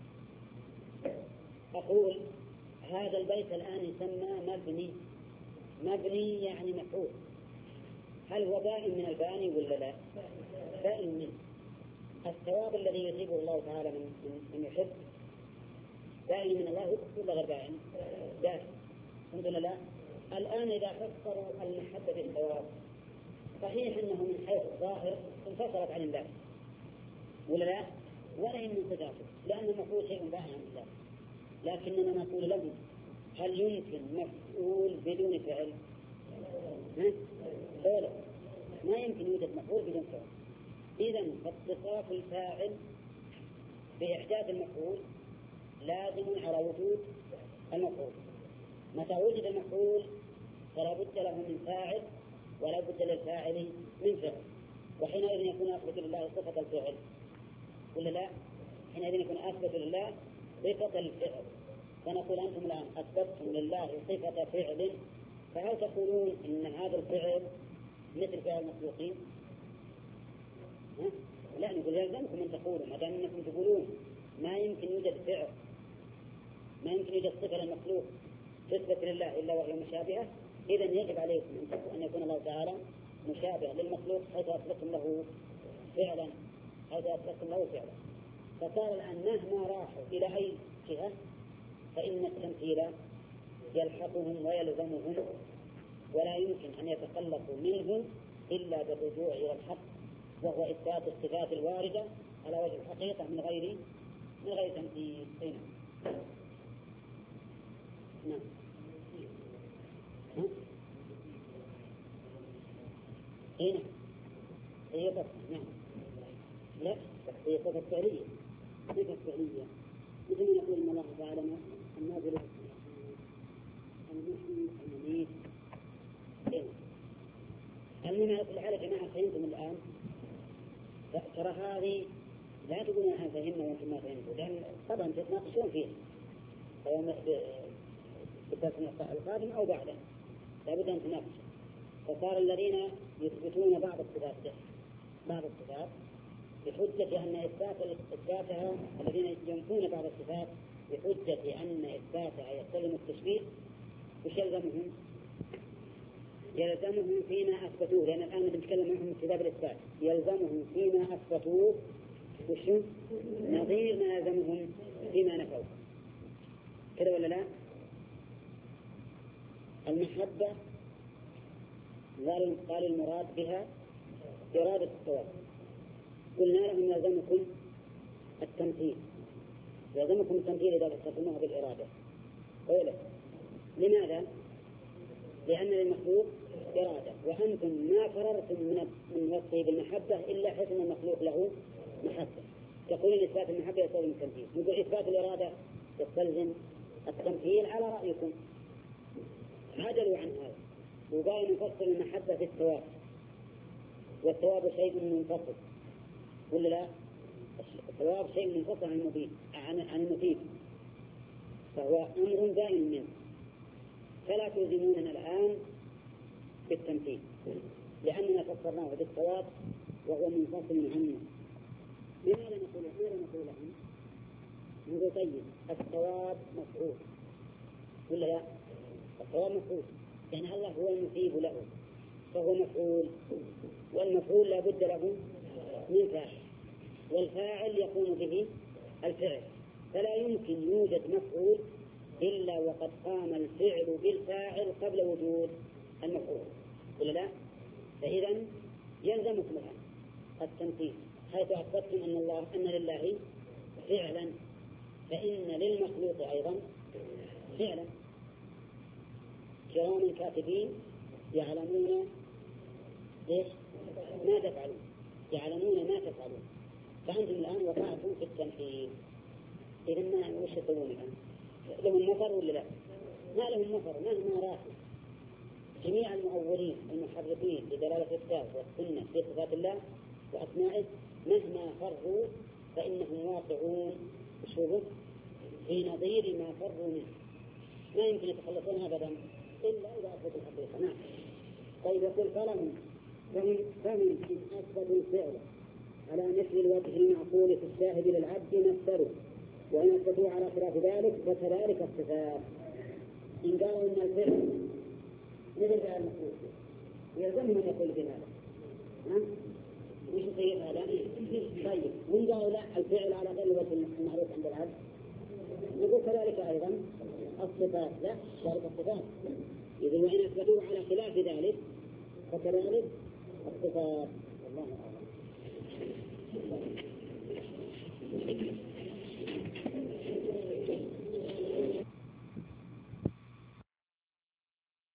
أقول هذا البيت الآن يسمى مبني يعني مفعول. هل هو بائن من الباني ولا لا؟ بائن منه. الثواب الذي يثيبه الله تعالى من يحب بائن من الله ولا غير بائن؟ بائن. الحمد لله. الآن إذا فسروا المحبة بالثواب صحيح أنه من حيث الظاهر انفصلت عن الله ولا لا؟ ولا هي من صفاته لأن المفعول شيء بائن عن الله. لكننا نقول لهم هل يمكن مفعول بدون فعل؟ ما يمكن يوجد مفعول بدون فعل. إذن فاتصاف الفاعل بإحداث المفعول لازم على وجود المفعول. متى وجد المفعول فلا بد له من فاعل ولا بد للفاعل من فعل، وحينئذ يكون أثبت لله صفة الفعل ولا لا؟ حينئذ يكون أثبت لله صفة الفعل. فنقول أنتم الآن أثبتتم لله صفة فعل، فهل تقولون إن هذا الفعل مثل فعل المخلوقين؟ لا، نقول يلزمكم أن تقولوا ما دام أنكم تقولون ما يمكن يوجد فعل، ما يمكن يوجد صفة للمخلوق تثبت لله إلا وهي مشابهة، إذا يجب عليكم أن يكون الله تعالى مشابه للمخلوق حيث أثبتم له فعلا، فصار الآن مهما راحوا إلى أي جهة فإن التمثيل يلحقهم ويلزمهم، ولا يمكن أن يتخلصوا منه إلا بالرجوع إلى الحق، وهو إثبات الصفات الواردة على وجه الحقيقة من غير تمثيل. نعم. هنا هي بس نعم. لا، هي صفة فعلية، صفة فعلية، مثل ما يقول إن الله تعالى النازل المحيي المميت. المهم على كل حال يا جماعة فهمتم الآن؟ ترى هذه لا تقولون أن فهمنا وأنتم ما فهمتوا، لأن طبعا تتناقشون فيه سواء بالدرس القادم أو بعده لابد أن تناقشوا. فصار الذين يثبتون بعض الصفات بحجة أن إثباتها، الذين ينفون بعض الصفات بحجة أن إثباتها يستلزم التشبيه، وش يلزمهم فيما أثبتوه، لأن الآن بنتكلم عنهم في باب الإثبات، يلزمهم فيما أثبتوه وشو نظير ما يلزمهم فيما نفوا، كذا ولا لا؟ المحبة قال المراد بها إرادة الثواب، قلنا لهم يلزمكم التمثيل إذا تستخدموها بالإرادة. أولا لماذا؟ لأن للمخلوق إرادة، وأنتم ما فررتم من وصفه بالمحبة إلا حيث أن المخلوق له محبة. تقولون إثبات المحبة يستلزم التمثيل، نقول إثبات الإرادة يستلزم التمثيل على رأيكم. عدلوا عن هذا وقالوا نفصل المحبة في الثواب، والثواب شيء منفصل ولا لا؟ الثواب شيء منفصل عن المفيد، فهو أمر دائم منه، فلا تلزموننا الآن بالتمثيل لأننا فسرناه بالثواب وهو منفصل عنه. لماذا نقول لهم؟ نقول طيب الثواب مفعول ولا لا؟ الثواب مفعول، يعني الله هو المثيب له فهو مفعول، والمفعول لا بد له من فاعل، والفاعل يقوم به الفعل، فلا يمكن يوجد مفعول إلا وقد قام الفعل بالفاعل قبل وجود المفعول ولا لا؟ فإذا يلزمكم الآن التمثيل حيث أثبتم أن لله فعلا، فإن للمخلوق أيضا فعلا. كراما كاتبين يعلمون ما تفعلون، فأنتم الآن وقعتم في التمثيل. إذا ما وش يقولون الآن؟ لهم نفر ولا لا؟ ما لهم نفر مهما راحوا. جميع المؤولين المحرفين لدلالة الكتاب والسنة في صفات الله وأسمائه مهما فروا فإنهم واقعون في نظير ما فروا منه، ما يمكن يتخلصون أبدا إلا إذا أثبتوا الحقيقة. نعم. طيب يقول فمن إن أثبتوا الفعل على مثل الوجه المعقول في الشاهد للعبد مثلوا، وإن أثبتوا على خلاف ذلك فكذلك الصفات. إن قالوا إن الفعل مثل فعل المخلوق يلزمهم أن يقول بهذا. وش يصير هذا؟ طيب وإن قالوا لا الفعل على غير الوجه المعروف عند العبد نقول كذلك أيضا الصفات. لا ذلك الصفات، إذا وإن أثبتوا على خلاف ذلك فكذلك الصفات. الله أعلم.